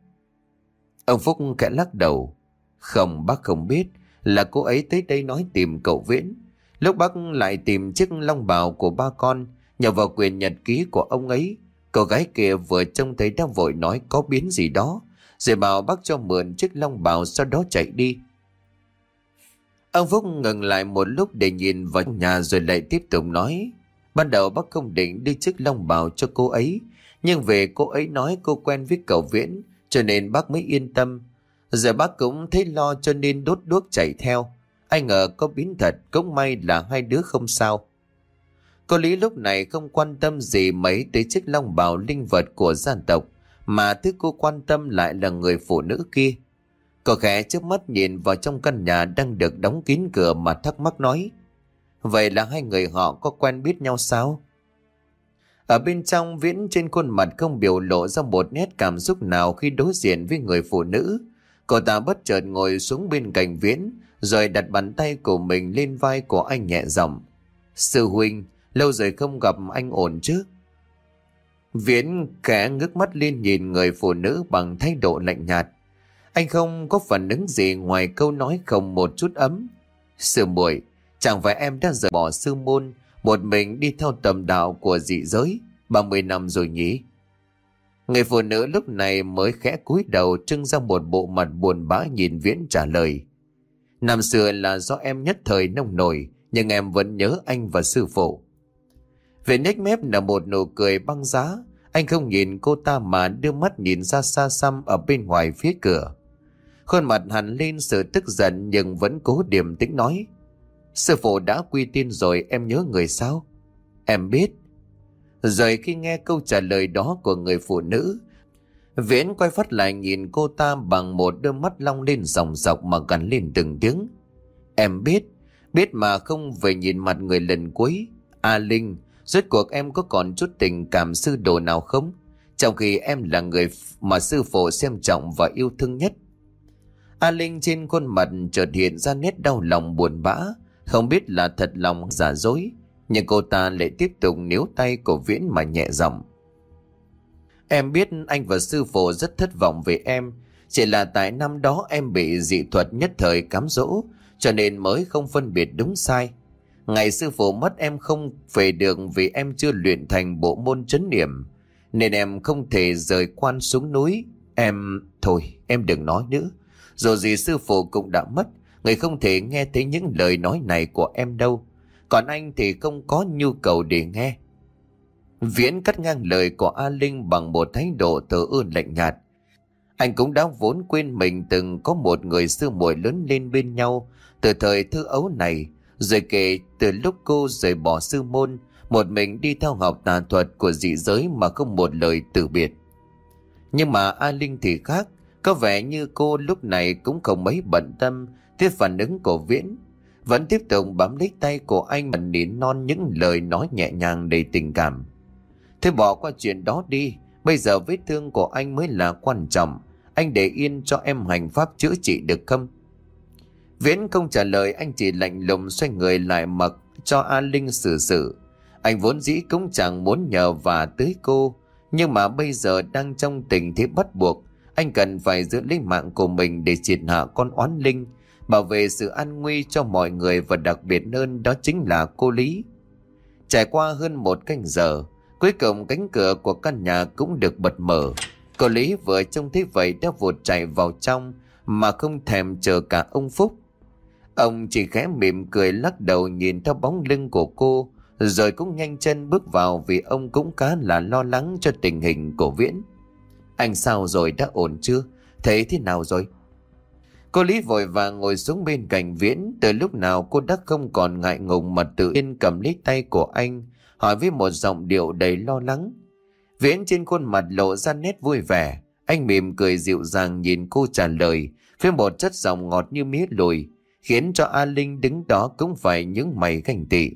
Ông Phúc khẽ lắc đầu. Không, bác không biết. Là cô ấy tới đây nói tìm cậu Viễn. Lúc bác lại tìm chiếc long bào của ba con, nhờ vào quyền nhật ký của ông ấy, cô gái kia vừa trông thấy đã vội nói có biến gì đó, rồi bảo bác cho mượn chiếc long bào, sau đó chạy đi. Ông Phúc ngừng lại một lúc để nhìn vào nhà rồi lại tiếp tục nói. Ban đầu bác không định đưa chiếc long bào cho cô ấy, nhưng về cô ấy nói cô quen với cậu Viễn, cho nên bác mới yên tâm. Giờ bác cũng thấy lo cho nên đốt đuốc chạy theo. Ai ngờ có biến thật, cũng may là hai đứa không sao. Cô Lý lúc này không quan tâm gì mấy tới chiếc long bào linh vật của gia tộc, mà thứ cô quan tâm lại là người phụ nữ kia. Cô khẽ chớp mắt nhìn vào trong căn nhà đang được đóng kín cửa mà thắc mắc nói. Vậy là hai người họ có quen biết nhau sao? Ở bên trong, Viễn trên khuôn mặt không biểu lộ ra một nét cảm xúc nào khi đối diện với người phụ nữ. Cô ta bất chợt ngồi xuống bên cạnh Viễn, rồi đặt bàn tay của mình lên vai của anh nhẹ giọng. Sư huynh, lâu rồi không gặp anh ổn chứ? Viễn khẽ ngước mắt lên nhìn người phụ nữ bằng thái độ lạnh nhạt. Anh không có phản ứng gì ngoài câu nói không một chút ấm. Sư muội, chẳng phải em đã rời bỏ sư môn, một mình đi theo tầm đạo của dị giới ba mươi năm rồi nhỉ? Người phụ nữ lúc này mới khẽ cúi đầu trưng ra một bộ mặt buồn bã nhìn Viễn trả lời. Năm xưa là do em nhất thời nông nổi, nhưng em vẫn nhớ anh và sư phụ. Viễn nhếch mép là một nụ cười băng giá. Anh không nhìn cô ta mà đưa mắt nhìn ra xa xăm ở bên ngoài phía cửa. Khuôn mặt hằn lên sự tức giận nhưng vẫn cố điềm tĩnh nói. Sư phụ đã quy tiên rồi, em nhớ người sao? Em biết. Rồi khi nghe câu trả lời đó của người phụ nữ, Viễn quay phát lại nhìn cô ta bằng một đôi mắt long lên sòng sọc mà gằn lên từng tiếng. Em biết, biết mà không về nhìn mặt người lần cuối. A Linh, rốt cuộc em có còn chút tình cảm sư đồ nào không? Trong khi em là người mà sư phụ xem trọng và yêu thương nhất. A Linh trên khuôn mặt chợt hiện ra nét đau lòng buồn bã, không biết là thật lòng giả dối, nhưng cô ta lại tiếp tục níu tay của Viễn mà nhẹ giọng. Em biết anh và sư phụ rất thất vọng về em, chỉ là tại năm đó em bị dị thuật nhất thời cám dỗ, cho nên mới không phân biệt đúng sai. Ngày sư phụ mất em không về được vì em chưa luyện thành bộ môn trấn niệm, nên em không thể rời quan xuống núi. Em... Thôi, em đừng nói nữa. Dù gì sư phụ cũng đã mất, người không thể nghe thấy những lời nói này của em đâu. Còn anh thì không có nhu cầu để nghe. Viễn cắt ngang lời của A Linh bằng một thái độ thờ ơ lạnh nhạt. Anh cũng đã vốn quên mình từng có một người sư muội lớn lên bên nhau từ thời thơ ấu này, rồi kể từ lúc cô rời bỏ sư môn một mình đi theo học tà thuật của dị giới mà không một lời từ biệt. Nhưng mà A Linh thì khác, có vẻ như cô lúc này cũng không mấy bận tâm tới phản ứng của Viễn, vẫn tiếp tục bám lấy tay của anh mà nỉ non những lời nói nhẹ nhàng đầy tình cảm. Thế bỏ qua chuyện đó đi, bây giờ vết thương của anh mới là quan trọng, anh để yên cho em hành pháp chữa trị được không? Viễn không trả lời, anh chỉ lạnh lùng xoay người lại mặc cho A Linh xử sự. Anh vốn dĩ cũng chẳng muốn nhờ vả tới cô, nhưng mà bây giờ đang trong tình thế bắt buộc, anh cần phải giữ lấy mạng của mình để triệt hạ con oán linh, bảo vệ sự an nguy cho mọi người, và đặc biệt hơn đó chính là cô Lý. Trải qua hơn một canh giờ, cuối cùng cánh cửa của căn nhà cũng được bật mở. Cô Lý vừa trông thấy vậy đã vụt chạy vào trong mà không thèm chờ cả ông Phúc. Ông chỉ khẽ mỉm cười lắc đầu nhìn theo bóng lưng của cô, rồi cũng nhanh chân bước vào vì ông cũng khá là lo lắng cho tình hình của Viễn. Anh sao rồi, đã ổn chưa? Thấy thế nào rồi? Cô Lý vội vàng ngồi xuống bên cạnh Viễn. Từ lúc nào cô đã không còn ngại ngùng mà tự nhiên cầm lấy tay của anh, hỏi với một giọng điệu đầy lo lắng. Viễn trên khuôn mặt lộ ra nét vui vẻ. Anh mỉm cười dịu dàng nhìn cô trả lời với một chất giọng ngọt như mía lùi, khiến cho A Linh đứng đó cũng phải nhướng mày ganh tị.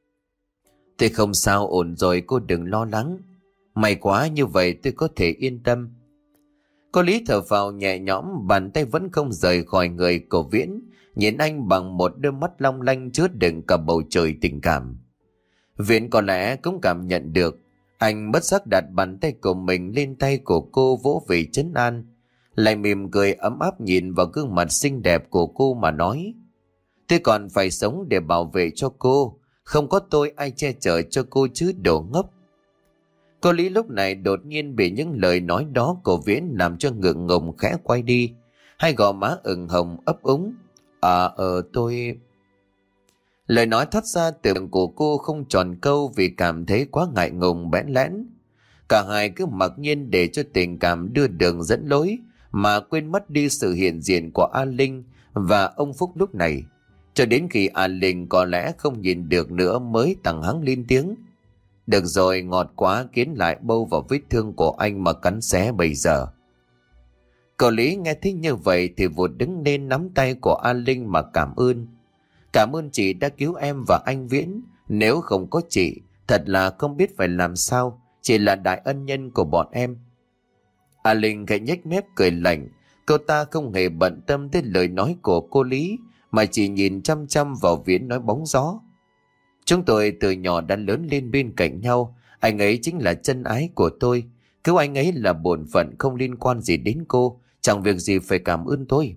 Tôi không sao, ổn rồi, cô đừng lo lắng. May quá, như vậy tôi có thể yên tâm. Cô Lý thở phào nhẹ nhõm, bàn tay vẫn không rời khỏi người của Viễn, nhìn anh bằng một đôi mắt long lanh chứa đựng cả bầu trời tình cảm. Viễn có lẽ cũng cảm nhận được, anh bất giác đặt bàn tay của mình lên tay của cô vỗ về trấn an, lại mỉm cười ấm áp nhìn vào gương mặt xinh đẹp của cô mà nói: tôi còn phải sống để bảo vệ cho cô, không có tôi ai che chở cho cô chứ, đồ ngốc. Cô Lý lúc này đột nhiên bị những lời nói đó của Viễn làm cho ngượng ngùng khẽ quay đi, hai gò má ửng hồng ấp úng. À ờ tôi... Lời nói thoát ra từ miệng của cô không tròn câu vì cảm thấy quá ngại ngùng bẽn lẽn. Cả hai cứ mặc nhiên để cho tình cảm đưa đường dẫn lối mà quên mất đi sự hiện diện của A Linh và ông Phúc lúc này. Cho đến khi A Linh có lẽ không nhìn được nữa mới tằng hắng lên tiếng: được rồi, ngọt quá, kiến lại bâu vào vết thương của anh mà cắn xé bây giờ. Cậu Lý nghe thấy như vậy thì vụt đứng lên nắm tay của A Linh mà cảm ơn. Cảm ơn chị đã cứu em và anh Viễn, nếu không có chị, thật là không biết phải làm sao, chị là đại ân nhân của bọn em. A Linh khẽ nhếch mép cười lạnh, cô ta không hề bận tâm tới lời nói của cô Lý, mà chỉ nhìn chăm chăm vào Viễn nói bóng gió. Chúng tôi từ nhỏ đã lớn lên bên cạnh nhau, anh ấy chính là chân ái của tôi, cứu anh ấy là bổn phận không liên quan gì đến cô, chẳng việc gì phải cảm ơn tôi.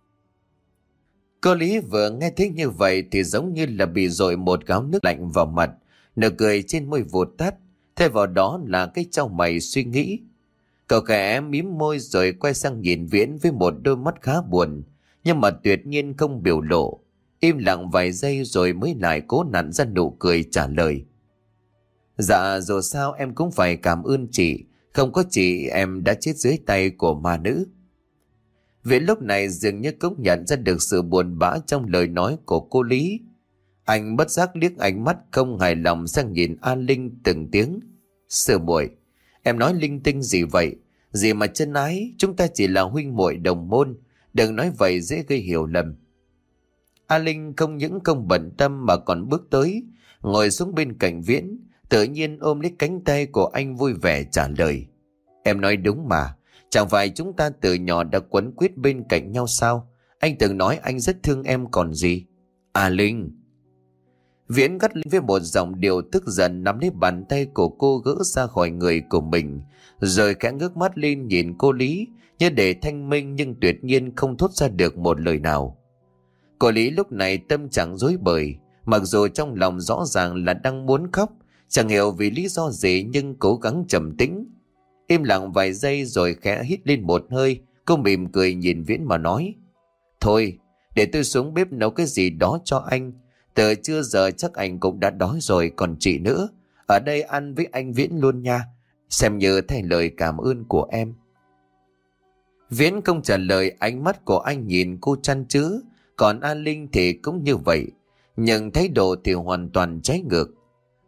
Cô Lý vừa nghe thấy như vậy thì giống như là bị dội một gáo nước lạnh vào mặt, nụ cười trên môi vụt tắt, thay vào đó là cái chau mày suy nghĩ. Cậu khẽ mím môi rồi quay sang nhìn Viễn với một đôi mắt khá buồn, nhưng mà tuyệt nhiên không biểu lộ. Im lặng vài giây rồi mới lại cố nặn ra nụ cười trả lời: dạ dù sao em cũng phải cảm ơn chị, không có chị em đã chết dưới tay của ma nữ. Viễn lúc này dường như cũng nhận ra được sự buồn bã trong lời nói của cô Lý. Anh bất giác liếc ánh mắt không hài lòng sang nhìn A Linh từng tiếng: sư muội, em nói linh tinh gì vậy? Gì mà chân ái, chúng ta chỉ là huynh muội đồng môn, đừng nói vậy dễ gây hiểu lầm. A Linh không những không bận tâm mà còn bước tới, ngồi xuống bên cạnh Viễn, tự nhiên ôm lấy cánh tay của anh vui vẻ trả lời: em nói đúng mà, chẳng phải chúng ta từ nhỏ đã quấn quýt bên cạnh nhau sao? Anh từng nói anh rất thương em còn gì. A Linh. Viễn gắt lên với một giọng điệu tức giận, nắm lấy bàn tay của cô gỡ ra khỏi người của mình, rồi khẽ ngước mắt lên nhìn cô Lý như để thanh minh, nhưng tuyệt nhiên không thốt ra được một lời nào. Cô Lý lúc này tâm trạng rối bời, mặc dù trong lòng rõ ràng là đang muốn khóc, chẳng hiểu vì lý do gì nhưng cố gắng trầm tĩnh. Im lặng vài giây rồi khẽ hít lên một hơi, cô mỉm cười nhìn Viễn mà nói: thôi, để tôi xuống bếp nấu cái gì đó cho anh. Từ trưa giờ chắc anh cũng đã đói rồi, còn chị nữa. Ở đây ăn với anh Viễn luôn nha, xem như thay lời cảm ơn của em. Viễn không trả lời, ánh mắt của anh nhìn cô chăn chứa, còn A Linh thì cũng như vậy, nhưng thái độ thì hoàn toàn trái ngược.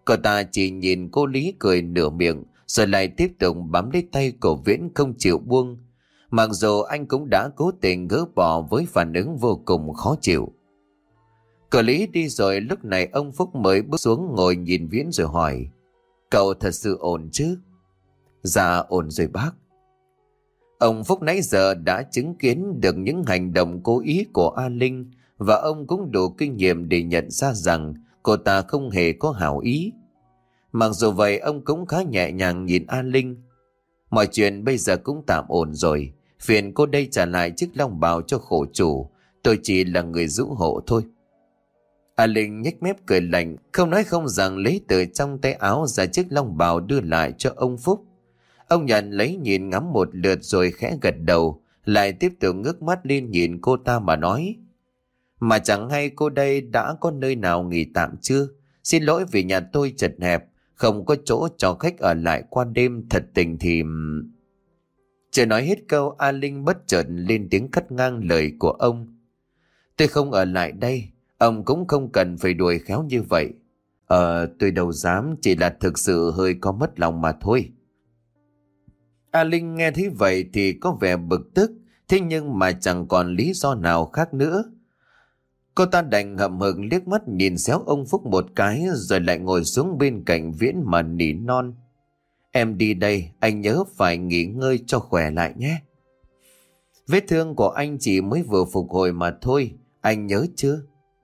Cậu ta chỉ nhìn cô Lý cười nửa miệng, rồi lại tiếp tục bám lấy tay của Viễn không chịu buông. Mặc dù anh cũng đã cố tình gỡ bỏ với phản ứng vô cùng khó chịu. Cậu Lý đi rồi, lúc này ông Phúc mới bước xuống ngồi nhìn Viễn rồi hỏi: Cậu thật sự ổn chứ? Dạ ổn rồi bác. Ông Phúc nãy giờ đã chứng kiến được những hành động cố ý của A Linh, và ông cũng đủ kinh nghiệm để nhận ra rằng cô ta không hề có hảo ý. Mặc dù vậy, ông cũng khá nhẹ nhàng nhìn A Linh. Mọi chuyện bây giờ cũng tạm ổn rồi. Phiền cô đây trả lại chiếc long bào cho khổ chủ. Tôi chỉ là người giữ hộ thôi. A Linh nhếch mép cười lạnh, không nói không rằng lấy từ trong tay áo ra chiếc long bào đưa lại cho ông Phúc. Ông nhận lấy nhìn ngắm một lượt rồi khẽ gật đầu, lại tiếp tục ngước mắt lên nhìn cô ta mà nói: Mà chẳng hay cô đây đã có nơi nào nghỉ tạm chưa? Xin lỗi vì nhà tôi chật hẹp, không có chỗ cho khách ở lại qua đêm, thật tình thì... Chưa nói hết câu, A Linh bất chợt lên tiếng cắt ngang lời của ông: Tôi không ở lại đây, ông cũng không cần phải đuổi khéo như vậy. Ờ, tôi đâu dám, chỉ là thực sự hơi có mất lòng mà thôi. A Linh nghe thấy vậy thì có vẻ bực tức, thế nhưng mà chẳng còn lý do nào khác nữa. Cô ta đành hậm hực liếc mắt nhìn xéo ông Phúc một cái, rồi lại ngồi xuống bên cạnh Viễn mà nỉ non: Em đi đây, anh nhớ phải nghỉ ngơi cho khỏe lại nhé. Vết thương của anh chỉ mới vừa phục hồi mà thôi, anh nhớ chưa?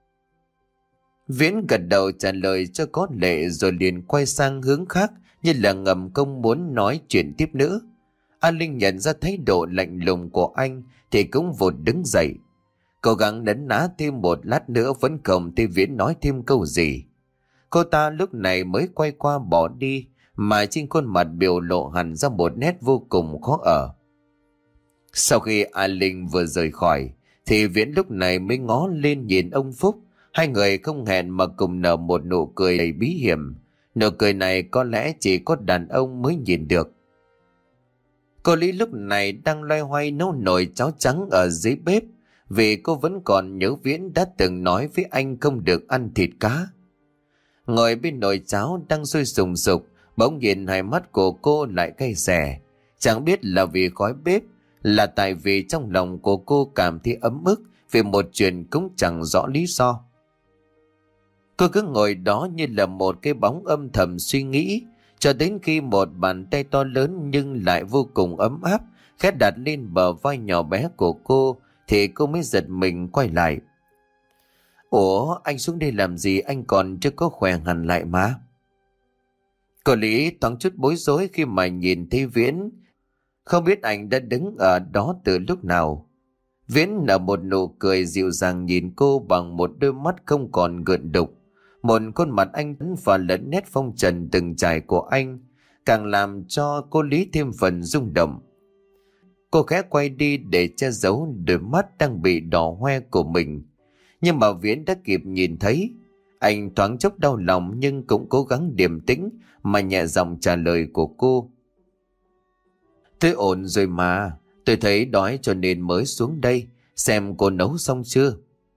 Viễn gật đầu trả lời cho có lệ, rồi liền quay sang hướng khác như là ngầm không muốn nói chuyện tiếp nữa. A Linh nhận ra thái độ lạnh lùng của anh thì cũng vụt đứng dậy, cố gắng nấn ná thêm một lát nữa vẫn không thấy Viễn nói thêm câu gì. Cô ta lúc này mới quay qua bỏ đi, mà trên khuôn mặt biểu lộ hẳn ra một nét vô cùng khó ở. Sau khi A Linh vừa rời khỏi thì Viễn lúc này mới ngó lên nhìn ông Phúc. Hai người không hẹn mà cùng nở một nụ cười đầy bí hiểm. Nụ cười này có lẽ chỉ có đàn ông mới nhìn được. Cô Lý lúc này đang loay hoay nấu nồi cháo trắng ở dưới bếp, vì cô vẫn còn nhớ Viễn đã từng nói với anh không được ăn thịt cá. Ngồi bên nồi cháo đang sôi sùng sục, bỗng nhìn hai mắt của cô lại cay xè. Chẳng biết là vì khói bếp, là tại vì trong lòng của cô cảm thấy ấm ức vì một chuyện cũng chẳng rõ lý do. Cô cứ ngồi đó như là một cái bóng âm thầm suy nghĩ, cho đến khi một bàn tay to lớn nhưng lại vô cùng ấm áp khẽ đặt lên bờ vai nhỏ bé của cô, thì cô mới giật mình quay lại. Ủa, anh xuống đây làm gì, anh còn chưa có khỏe hẳn lại mà. Cô Lý thoáng chút bối rối khi mà nhìn thấy Viễn, không biết anh đã đứng ở đó từ lúc nào. Viễn nở một nụ cười dịu dàng nhìn cô bằng một đôi mắt không còn gợn đục. Một khuôn mặt anh tuấn và lẫn nét phong trần từng trải của anh càng làm cho cô Lý thêm phần rung động. Cô khẽ quay đi để che giấu đôi mắt đang bị đỏ hoe của mình, nhưng mà Viễn đã kịp nhìn thấy. Anh thoáng chốc đau lòng nhưng cũng cố gắng điềm tĩnh mà nhẹ giọng trả lời của cô: Tôi ổn rồi mà, tôi thấy đói cho nên mới xuống đây xem cô nấu xong chưa.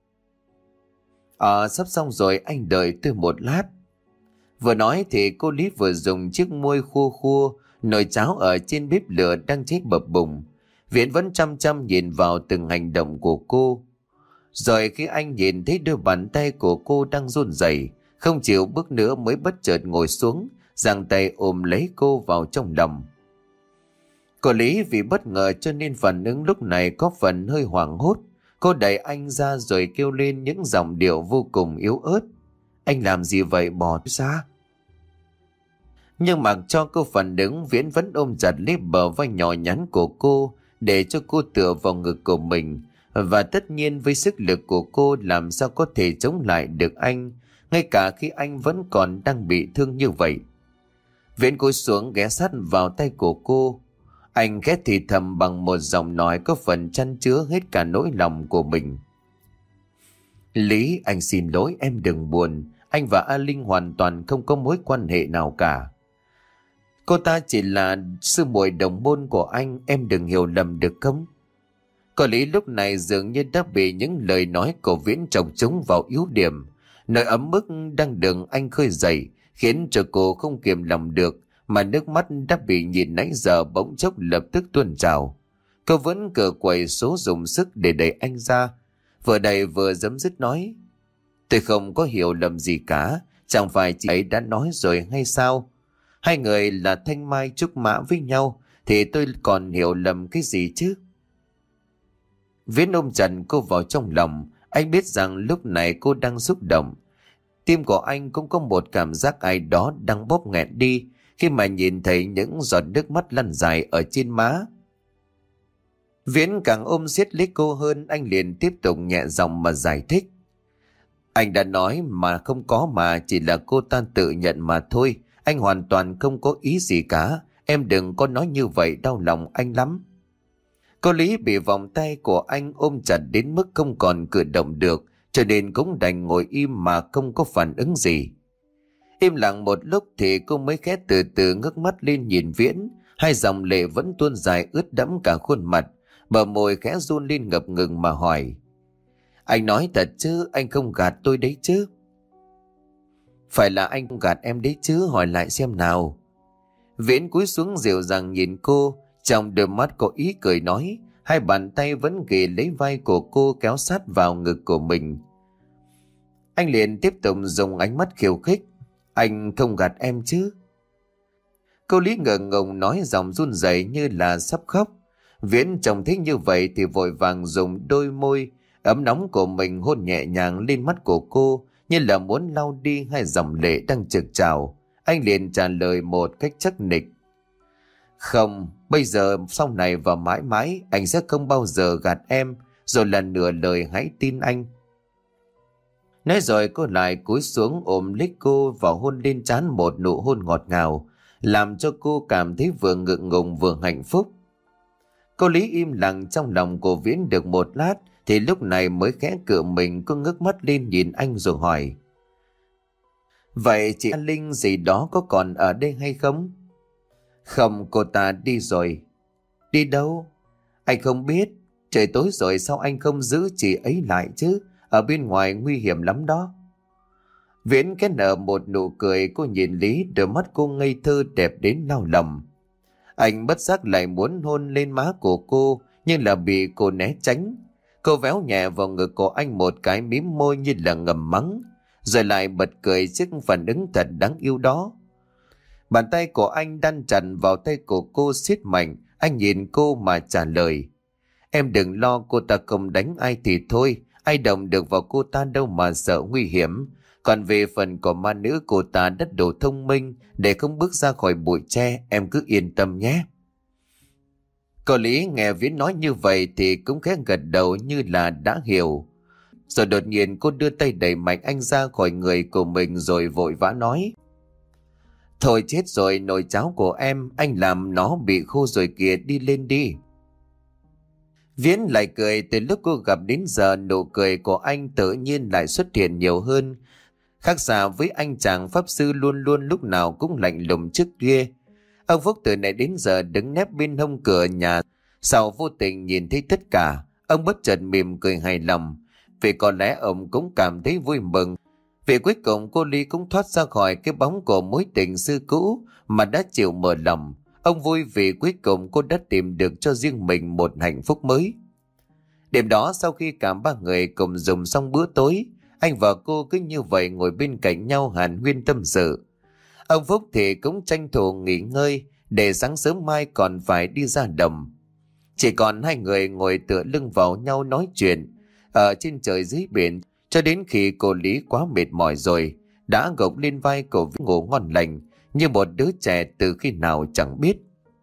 Ờ, sắp xong rồi, anh đợi tôi một lát. Vừa nói thì cô Lý vừa dùng chiếc muôi khua khua nồi cháo ở trên bếp lửa đang cháy bập bùng. Viễn vẫn chăm chăm nhìn vào từng hành động của cô. Rồi khi anh nhìn thấy đôi bàn tay của cô đang run rẩy, không chịu bước nữa, mới bất chợt ngồi xuống, giang tay ôm lấy cô vào trong lòng. Cô Lý vì bất ngờ cho nên phản ứng lúc này có phần hơi hoảng hốt. Cô đẩy anh ra rồi kêu lên những giọng điệu vô cùng yếu ớt: Anh làm gì vậy, bỏ ra. Nhưng mặc cho cô phản ứng, Viễn vẫn ôm chặt lấy bờ vai nhỏ nhắn của cô để cho cô tựa vào ngực của mình. Và tất nhiên với sức lực của cô làm sao có thể chống lại được anh, ngay cả khi anh vẫn còn đang bị thương như vậy. Viễn cúi xuống ghé sát vào tay của cô. Anh ghét thì thầm bằng một giọng nói có phần chăn chứa hết cả nỗi lòng của mình: Lý, anh xin lỗi, em đừng buồn. Anh và A Linh hoàn toàn không có mối quan hệ nào cả. Cô ta chỉ là sư muội đồng môn của anh, em đừng hiểu lầm được không? Cô Lý lúc này dường như đã bị những lời nói của Viễn chọc trúng vào yếu điểm. Nỗi ấm ức đang đừng anh khơi dậy khiến cho cô không kiềm lòng được, mà nước mắt đã bị nhịn nãy giờ bỗng chốc lập tức tuôn trào. Cô vẫn cựa quậy số dùng sức để đẩy anh ra, vừa đẩy vừa giấm dứt nói: tôi không có hiểu lầm gì cả, chẳng phải chị ấy đã nói rồi hay sao? Hai người là thanh mai trúc mã với nhau, thì tôi còn hiểu lầm cái gì chứ? Viễn ôm chặt cô vào trong lòng. Anh biết rằng lúc này cô đang xúc động. Tim của anh cũng có một cảm giác ai đó đang bóp nghẹt đi khi mà nhìn thấy những giọt nước mắt lăn dài ở trên má. Viễn càng ôm siết lấy cô hơn. Anh liền tiếp tục nhẹ giọng mà giải thích: anh đã nói mà không có mà, chỉ là cô ta tự nhận mà thôi. Anh hoàn toàn không có ý gì cả. Em đừng có nói như vậy, đau lòng anh lắm. Cô Lý bị vòng tay của anh ôm chặt đến mức không còn cử động được, cho nên cũng đành ngồi im mà không có phản ứng gì. Im lặng một lúc thì cô mới khẽ từ từ ngước mắt lên nhìn Viễn. Hai dòng lệ vẫn tuôn dài ướt đẫm cả khuôn mặt, bờ môi khẽ run lên ngập ngừng mà hỏi: anh nói thật chứ, anh không gạt tôi đấy chứ? Phải là anh không gạt em đấy chứ, hỏi lại xem nào. Viễn cúi xuống dịu dàng nhìn cô, trong đôi mắt có ý cười nói, hai bàn tay vẫn ghì lấy vai của cô kéo sát vào ngực của mình. Anh liền tiếp tục dùng ánh mắt khiêu khích: anh không gạt em chứ? Cô Lý ngượng ngùng nói, giọng run rẩy như là sắp khóc. Viễn trông thấy như vậy thì vội vàng dùng đôi môi ấm nóng của mình hôn nhẹ nhàng lên mắt của cô, như là muốn lau đi hai dòng lệ đang trực trào. Anh liền trả lời một cách chắc nịch: không, bây giờ, sau này và mãi mãi anh sẽ không bao giờ gạt em. Rồi lần nửa lời hãy tin anh. Nói rồi cô lại cúi xuống ôm lấy cô và hôn lên trán một nụ hôn ngọt ngào, làm cho cô cảm thấy vừa ngượng ngùng vừa hạnh phúc. Cô Lý im lặng trong lòng của Viễn được một lát, thì lúc này mới khẽ cựa mình. Cô ngước mắt lên nhìn anh rồi hỏi: vậy chị An Linh gì đó có còn ở đây hay không? Không, cô ta đi rồi. Đi đâu? Anh không biết. Trời tối rồi sao anh không giữ chị ấy lại chứ? Ở bên ngoài nguy hiểm lắm đó. Viễn cái nở một nụ cười. Cô nhìn Lý, đôi mắt cô ngây thơ đẹp đến nao lòng. Anh bất giác lại muốn hôn lên má của cô, nhưng là bị cô né tránh. Cô véo nhẹ vào ngực của anh một cái, mím môi như là ngầm mắng, rồi lại bật cười trước phản ứng thật đáng yêu đó. Bàn tay của anh đan chặt vào tay của cô siết mạnh. Anh nhìn cô mà trả lời: em đừng lo, cô ta không đánh ai thì thôi, ai động được vào cô ta đâu mà sợ nguy hiểm. Còn về phần của ma nữ, cô ta rất đủ thông minh để không bước ra khỏi bụi tre, em cứ yên tâm nhé. Cô Lý nghe Viễn nói như vậy thì cũng khẽ gật đầu như là đã hiểu. Rồi đột nhiên cô đưa tay đẩy mạnh anh ra khỏi người của mình, rồi vội vã nói: thôi chết rồi, nồi cháo của em, anh làm nó bị khô rồi kìa, đi lên đi. Viễn lại cười. Từ lúc cô gặp đến giờ, nụ cười của anh tự nhiên lại xuất hiện nhiều hơn, khác xa với anh chàng pháp sư luôn luôn lúc nào cũng lạnh lùng trước kia. Ông Phúc từ nãy đến giờ đứng nép bên hông cửa nhà, sau vô tình nhìn thấy tất cả, ông bất chợt mỉm cười hài lòng, vì có lẽ ông cũng cảm thấy vui mừng, vì cuối cùng cô Ly cũng thoát ra khỏi cái bóng của mối tình xưa cũ mà đã chịu mở lòng. Ông vui vì cuối cùng cô đã tìm được cho riêng mình một hạnh phúc mới. Đêm đó, sau khi cả ba người cùng dùng xong bữa tối, anh và cô cứ như vậy ngồi bên cạnh nhau hàn huyên tâm sự. Ông Phúc thì cũng tranh thủ nghỉ ngơi, để sáng sớm mai còn phải đi ra đồng. Chỉ còn hai người ngồi tựa lưng vào nhau nói chuyện ở trên trời dưới biển, cho đến khi cô Lý quá mệt mỏi rồi, đã gục lên vai của Viễn ngủ ngon lành như một đứa trẻ từ khi nào chẳng biết.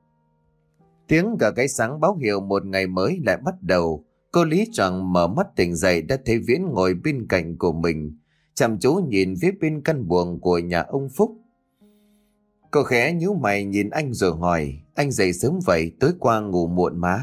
Tiếng gà gáy sáng báo hiệu một ngày mới lại bắt đầu. Cô Lý choàng mở mắt tỉnh dậy đã thấy Viễn ngồi bên cạnh của mình, chăm chú nhìn phía bên căn buồng của nhà ông Phúc. Cô khẽ nhíu mày nhìn anh rồi hỏi: anh dậy sớm vậy, tối qua ngủ muộn mà.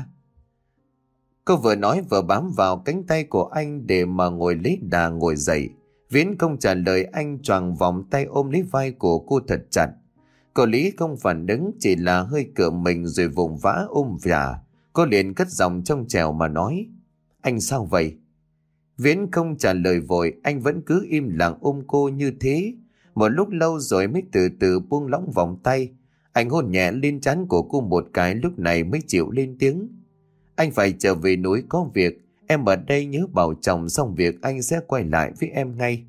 Cô vừa nói vừa bám vào cánh tay của anh để mà ngồi lấy đà ngồi dậy. Viễn không trả lời anh, choàng vòng tay ôm lấy vai của cô thật chặt. Cô Lý không phản ứng, chỉ là hơi cựa mình rồi vùng vã ôm vả. Cô liền cất giọng trong trẻo mà nói: anh sao vậy? Viễn không trả lời vội, anh vẫn cứ im lặng ôm cô như thế. Một lúc lâu rồi mới từ từ buông lỏng vòng tay. Anh hôn nhẹ lên trán của cô một cái, lúc này mới chịu lên tiếng. Anh phải trở về núi có việc. Em ở đây nhớ bảo chồng, xong việc anh sẽ quay lại với em ngay.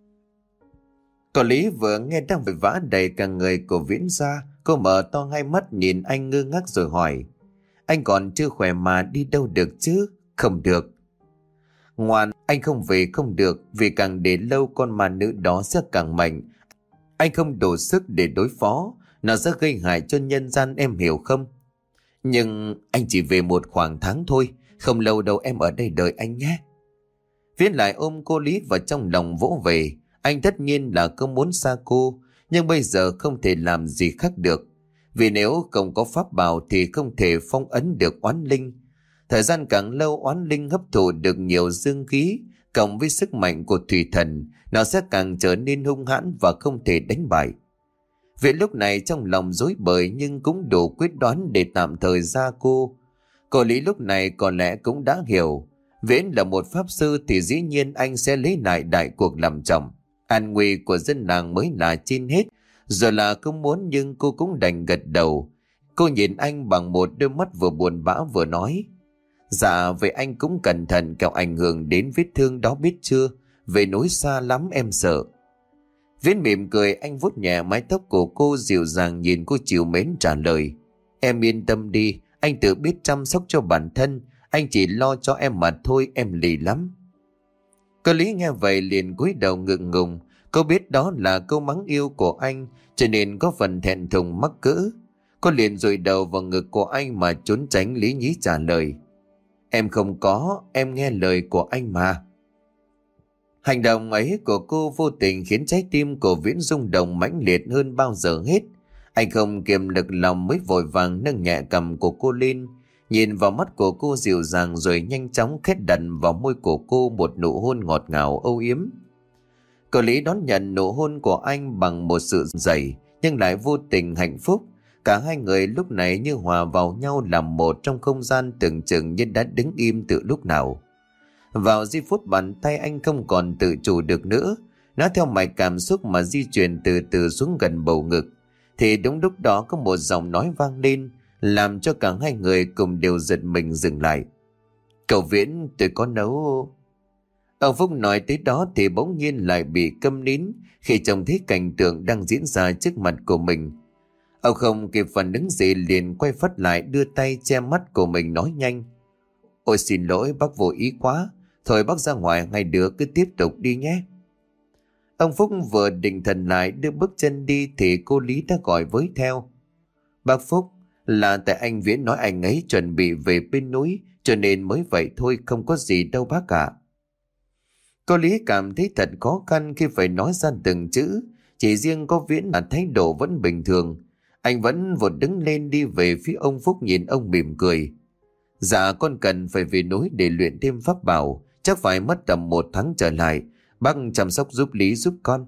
Cậu Lý vừa nghe đang vội vã đầy cả người của Viễn ra. Cô mở to hai mắt nhìn anh ngơ ngác rồi hỏi. Anh còn chưa khỏe mà đi đâu được chứ? Không được. Ngoan, anh không về không được, vì càng để lâu con ma nữ đó sẽ càng mạnh. Anh không đủ sức để đối phó, nó sẽ gây hại cho nhân gian, em hiểu không? Nhưng anh chỉ về một khoảng tháng thôi, không lâu đâu, em ở đây đợi anh nhé. Viễn lại ôm cô Lý vào trong lòng vỗ về. Anh tất nhiên là không muốn xa cô, nhưng bây giờ không thể làm gì khác được. Vì nếu không có pháp bảo thì không thể phong ấn được oán linh. Thời gian càng lâu, oán linh hấp thụ được nhiều dương khí, cộng với sức mạnh của thủy thần, nó sẽ càng trở nên hung hãn và không thể đánh bại. Viễn lúc này trong lòng rối bời nhưng cũng đủ quyết đoán để tạm thời ra cô. Cô Lý lúc này có lẽ cũng đã hiểu, Viễn là một pháp sư thì dĩ nhiên anh sẽ lấy lại đại cuộc làm chồng. An nguy của dân làng mới là trên hết. Giờ là không muốn nhưng cô cũng đành gật đầu. Cô nhìn anh bằng một đôi mắt vừa buồn bã vừa nói. Dạ vậy anh cũng cẩn thận, kẻo ảnh hưởng đến vết thương đó biết chưa? Về núi xa lắm em sợ. Viễn mỉm cười, anh vuốt nhẹ mái tóc của cô dịu dàng nhìn cô chiều mến trả lời. Em yên tâm đi, anh tự biết chăm sóc cho bản thân, anh chỉ lo cho em mà thôi, em lì lắm. Cô Lý nghe vậy liền cúi đầu ngượng ngùng. Cô biết đó là câu mắng yêu của anh, cho nên có phần thẹn thùng mắc cỡ. Cô liền dụi đầu vào ngực của anh mà trốn tránh lý nhí trả lời. Em không có, em nghe lời của anh mà. Hành động ấy của cô vô tình khiến trái tim của Viễn rung động mãnh liệt hơn bao giờ hết. Anh không kiềm được lòng mới vội vàng nâng nhẹ cầm của cô lên, nhìn vào mắt của cô dịu dàng rồi nhanh chóng khét đặt vào môi của cô một nụ hôn ngọt ngào âu yếm. Cô Lý đón nhận nụ hôn của anh bằng một sự dày nhưng lại vô tình hạnh phúc. Cả hai người lúc này như hòa vào nhau làm một trong không gian tưởng chừng như đã đứng im từ lúc nào. Vào giây phút bàn tay anh không còn tự chủ được nữa, nó theo mạch cảm xúc mà di chuyển từ từ xuống gần bầu ngực. Thì đúng lúc đó có một giọng nói vang lên, làm cho cả hai người cùng đều giật mình dừng lại. Cậu Viễn, tôi có nấu... Ông Phúc nói tới đó thì bỗng nhiên lại bị câm nín khi trông thấy cảnh tượng đang diễn ra trước mặt của mình. Ông không kịp phản ứng gì liền quay phắt lại đưa tay che mắt của mình nói nhanh. Ôi xin lỗi bác, vô ý quá. Thôi bác ra ngoài, hai đứa cứ tiếp tục đi nhé. Ông Phúc vừa định thần lại đưa bước chân đi thì cô Lý đã gọi với theo. Bác Phúc, là tại anh Viễn nói anh ấy chuẩn bị về bên núi cho nên mới vậy thôi, không có gì đâu bác ạ. Cô Lý cảm thấy thật khó khăn khi phải nói ra từng chữ. Chỉ riêng có Viễn là thái độ vẫn bình thường. Anh vẫn vụt đứng lên đi về phía ông Phúc nhìn ông mỉm cười. Dạ con cần phải về núi để luyện thêm pháp bảo, chắc phải mất tầm một tháng trở lại. Bác chăm sóc giúp Lý giúp con.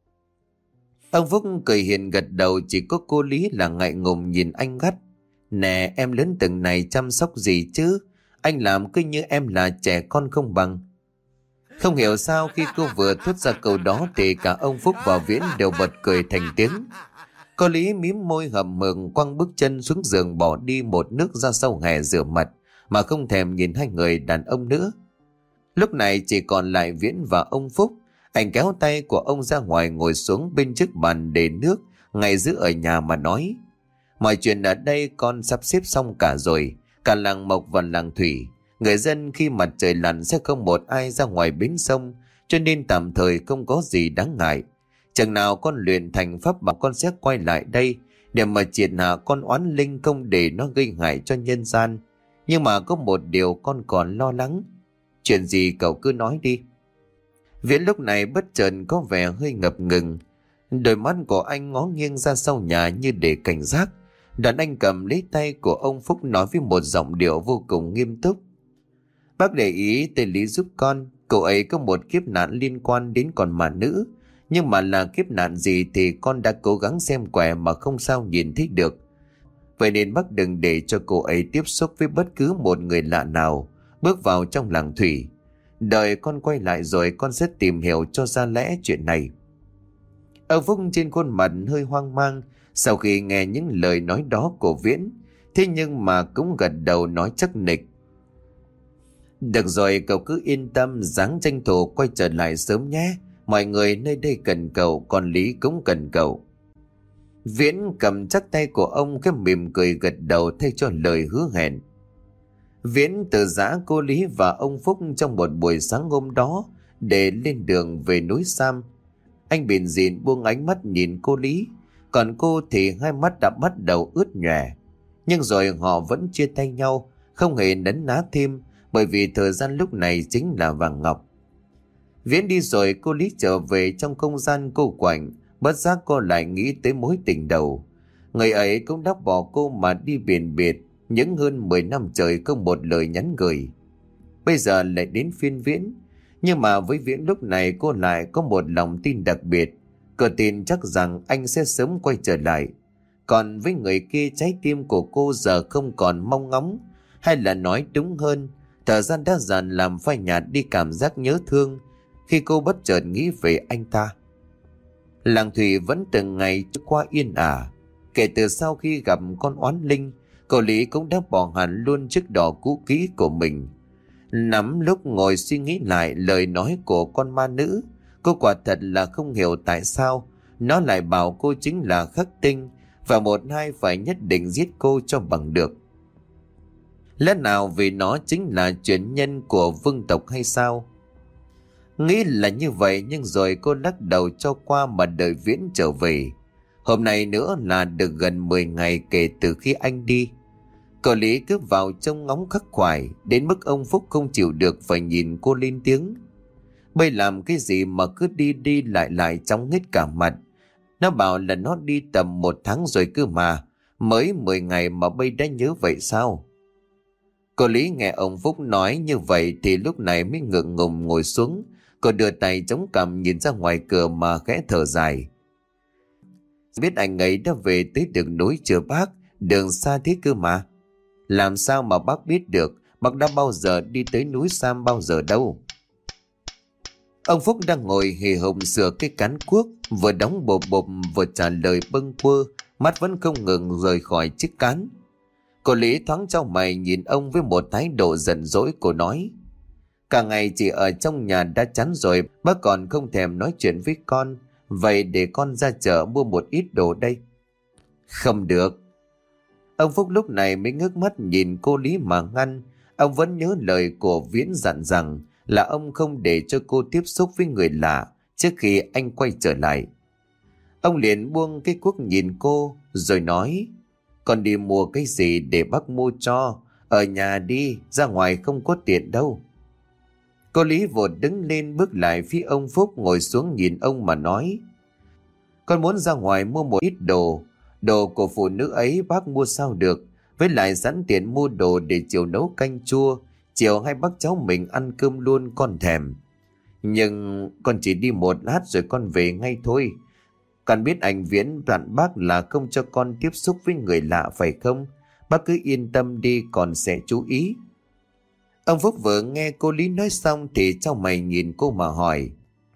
Ông Phúc cười hiền gật đầu, chỉ có cô Lý là ngại ngùng nhìn anh gắt. Nè em lớn từng này chăm sóc gì chứ? Anh làm cứ như em là trẻ con không bằng. Không hiểu sao khi cô vừa thốt ra câu đó thì cả ông Phúc và Viễn đều bật cười thành tiếng. Cô Lý mím môi hậm hực quăng bước chân xuống giường bỏ đi một nước ra sau hè rửa mặt mà không thèm nhìn hai người đàn ông nữa. Lúc này chỉ còn lại Viễn và ông Phúc. Anh kéo tay của ông ra ngoài ngồi xuống bên chiếc bàn để nước ngay giữ ở nhà mà nói. Mọi chuyện ở đây con sắp xếp xong cả rồi. Cả làng Mộc và làng Thủy, người dân khi mặt trời lặn sẽ không một ai ra ngoài bến sông, cho nên tạm thời không có gì đáng ngại. Chừng nào con luyện thành pháp bảo con sẽ quay lại đây để mà triệt hạ con oán linh, không để nó gây hại cho nhân gian. Nhưng mà có một điều con còn lo lắng. Chuyện gì cậu cứ nói đi. Viễn lúc này bất chợt có vẻ hơi ngập ngừng. Đôi mắt của anh ngó nghiêng ra sau nhà như để cảnh giác. Đoạn anh cầm lấy tay của ông Phúc nói với một giọng điệu vô cùng nghiêm túc. Bác để ý tên Lý giúp con. Cậu ấy có một kiếp nạn liên quan đến con ma nữ. Nhưng mà là kiếp nạn gì thì con đã cố gắng xem quẻ mà không sao nhìn thấy được. Vậy nên bác đừng để cho cô ấy tiếp xúc với bất cứ một người lạ nào bước vào trong làng Thủy. Đợi con quay lại rồi con sẽ tìm hiểu cho ra lẽ chuyện này. Ông Phúc trên khuôn mặt hơi hoang mang sau khi nghe những lời nói đó của Viễn, thế nhưng mà cũng gật đầu nói chắc nịch. Được rồi, cậu cứ yên tâm, ráng tranh thủ quay trở lại sớm nhé. Mọi người nơi đây cần cậu, còn Lý cũng cần cậu. Viễn cầm chắc tay của ông, cái mỉm cười gật đầu thay cho lời hứa hẹn. Viễn từ giã cô Lý và ông Phúc trong một buổi sáng hôm đó để lên đường về núi Sam. Anh bịn dịn buông ánh mắt nhìn cô Lý, còn cô thì hai mắt đã bắt đầu ướt nhòe. Nhưng rồi họ vẫn chia tay nhau, không hề nấn ná thêm, bởi vì thời gian lúc này chính là vàng ngọc. Viễn đi rồi, cô Lý trở về trong không gian cô quạnh, bất giác cô lại nghĩ tới mối tình đầu. Người ấy cũng đã bỏ cô mà đi biển biệt, những hơn mười năm trời không một lời nhắn gửi. Bây giờ lại đến phiên Viễn, nhưng mà với Viễn lúc này cô lại có một lòng tin đặc biệt. Cô tin chắc rằng anh sẽ sớm quay trở lại. Còn với người kia, trái tim của cô giờ không còn mong ngóng, hay là nói đúng hơn, thời gian đã dần làm phai nhạt đi cảm giác nhớ thương khi cô bất chợt nghĩ về anh ta. Làng Thủy vẫn từng ngày trôi qua yên ả. Kể từ sau khi gặp con oán linh, cô Lý cũng đã bỏ hẳn luôn chiếc đò cũ kỹ của mình. Nắm lúc ngồi suy nghĩ lại lời nói của con ma nữ, cô quả thật là không hiểu tại sao nó lại bảo cô chính là khắc tinh, và một hai phải nhất định giết cô cho bằng được. Lẽ nào vì nó chính là truyền nhân của vương tộc hay sao? Nghĩ là như vậy, nhưng rồi cô lắc đầu cho qua mà đợi Viễn trở về. Hôm nay nữa là được gần mười ngày kể từ khi anh đi. Cô Lý cứ vào trông ngóng khắc khoải, đến mức ông Phúc không chịu được phải nhìn cô lên tiếng. Bây làm cái gì mà cứ đi đi lại lại chóng hết cả mặt. Nó bảo là nó đi tầm một tháng rồi cơ mà, mới mười ngày mà bây đã nhớ vậy sao? Cô Lý nghe ông Phúc nói như vậy thì lúc này mới ngượng ngùng ngồi xuống. Cô đưa tay chống cằm nhìn ra ngoài cửa mà khẽ thở dài. Biết anh ấy đã về tới được núi chưa bác? Đường xa thế cơ mà. Làm sao mà bác biết được? Bác đã bao giờ đi tới núi Sam bao giờ đâu? Ông Phúc đang ngồi hì hùng sửa cái cán cuốc, vừa đóng bộp bộp vừa trả lời bâng quơ, mắt vẫn không ngừng rời khỏi chiếc cán. Cô Lý thoáng trong mày nhìn ông với một thái độ giận dỗi. Cô nói: cả ngày chỉ ở trong nhà đã chán rồi, bác còn không thèm nói chuyện với con. Vậy để con ra chợ mua một ít đồ đây. Không được. Ông Phúc lúc này mới ngước mắt nhìn cô Lý mà ngăn. Ông vẫn nhớ lời của Viễn dặn rằng là ông không để cho cô tiếp xúc với người lạ trước khi anh quay trở lại. Ông liền buông cái cuốc nhìn cô rồi nói: con đi mua cái gì để bác mua cho? Ở nhà đi, ra ngoài không có tiền đâu. Cô Lý vội đứng lên bước lại phía ông Phúc, ngồi xuống nhìn ông mà nói: con muốn ra ngoài mua một ít đồ. Đồ của phụ nữ ấy bác mua sao được? Với lại sẵn tiền mua đồ để chiều nấu canh chua, chiều hai bác cháu mình ăn cơm luôn, con thèm. Nhưng con chỉ đi một lát rồi con về ngay thôi. Con biết anh Viễn dặn bác là không cho con tiếp xúc với người lạ phải không? Bác cứ yên tâm đi, con sẽ chú ý. Ông Phúc vừa nghe cô Lý nói xong thì trong mày nhìn cô mà hỏi: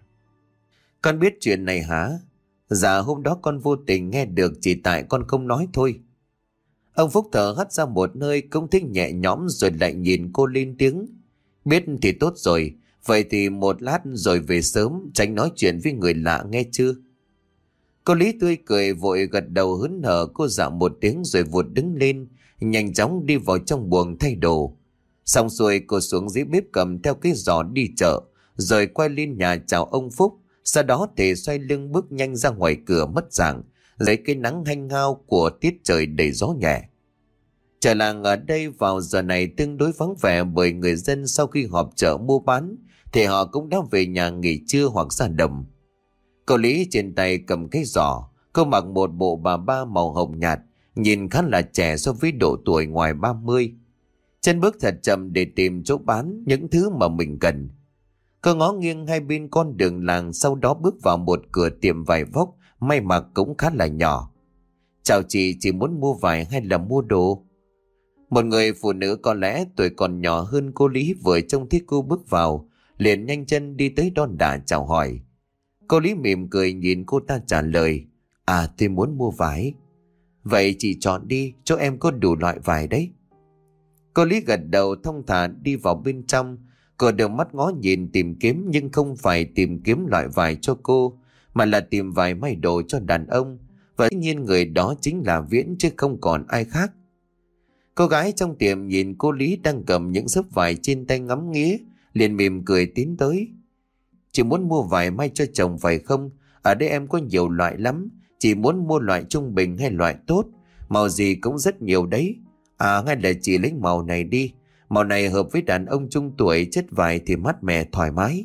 con biết chuyện này hả? Dạ hôm đó con vô tình nghe được, chỉ tại con không nói thôi. Ông Phúc thở hắt ra một hơi, cũng thích nhẹ nhõm rồi lại nhìn cô lên tiếng: biết thì tốt rồi, vậy thì một lát rồi về sớm, tránh nói chuyện với người lạ nghe chưa? Cô Lý tươi cười vội gật đầu hớn hở. Cô dạ một tiếng rồi vụt đứng lên, nhanh chóng đi vào trong buồng thay đồ. Xong xuôi cô xuống dưới bếp cầm theo cái giỏ đi chợ, rồi quay lên nhà chào ông Phúc. Sau đó thì xoay lưng bước nhanh ra ngoài cửa mất dạng dưới cái nắng hanh hao của tiết trời đầy gió nhẹ. Chợ làng ở đây vào giờ này tương đối vắng vẻ, bởi người dân sau khi họp chợ mua bán thì họ cũng đã về nhà nghỉ trưa hoặc ra đồng. Cậu Lý trên tay cầm cái giỏ, cô mặc một bộ bà ba màu hồng nhạt, nhìn khá là trẻ so với độ tuổi ngoài ba mươi. Chân bước thật chậm để tìm chỗ bán những thứ mà mình cần. Cô ngó nghiêng hai bên con đường làng, sau đó bước vào một cửa tiệm vải vóc may mặc cũng khá là nhỏ. Chào chị, chị muốn mua vải hay là mua đồ? Một người phụ nữ có lẽ tuổi còn nhỏ hơn cô Lý vừa trông thấy cô bước vào liền nhanh chân đi tới đon đả chào hỏi. Cô Lý mỉm cười nhìn cô ta trả lời. À, tôi muốn mua vải. Vậy chị chọn đi, chỗ em có đủ loại vải đấy. Cô Lý gật đầu thong thả đi vào bên trong. Cô đưa mắt ngó nhìn tìm kiếm, nhưng không phải tìm kiếm loại vải cho cô, mà là tìm vải may đồ cho đàn ông. Và tất nhiên người đó chính là Viễn chứ không còn ai khác. Cô gái trong tiệm nhìn cô Lý đang cầm những xấp vải trên tay ngắm nghía, liền mỉm cười tiến tới. Chị muốn mua vải may cho chồng phải không? Ở đây em có nhiều loại lắm. Chị muốn mua loại trung bình hay loại tốt? Màu gì cũng rất nhiều đấy. À, hay là chị lấy màu này đi. Màu này hợp với đàn ông trung tuổi, chất vải thì mát mẻ thoải mái.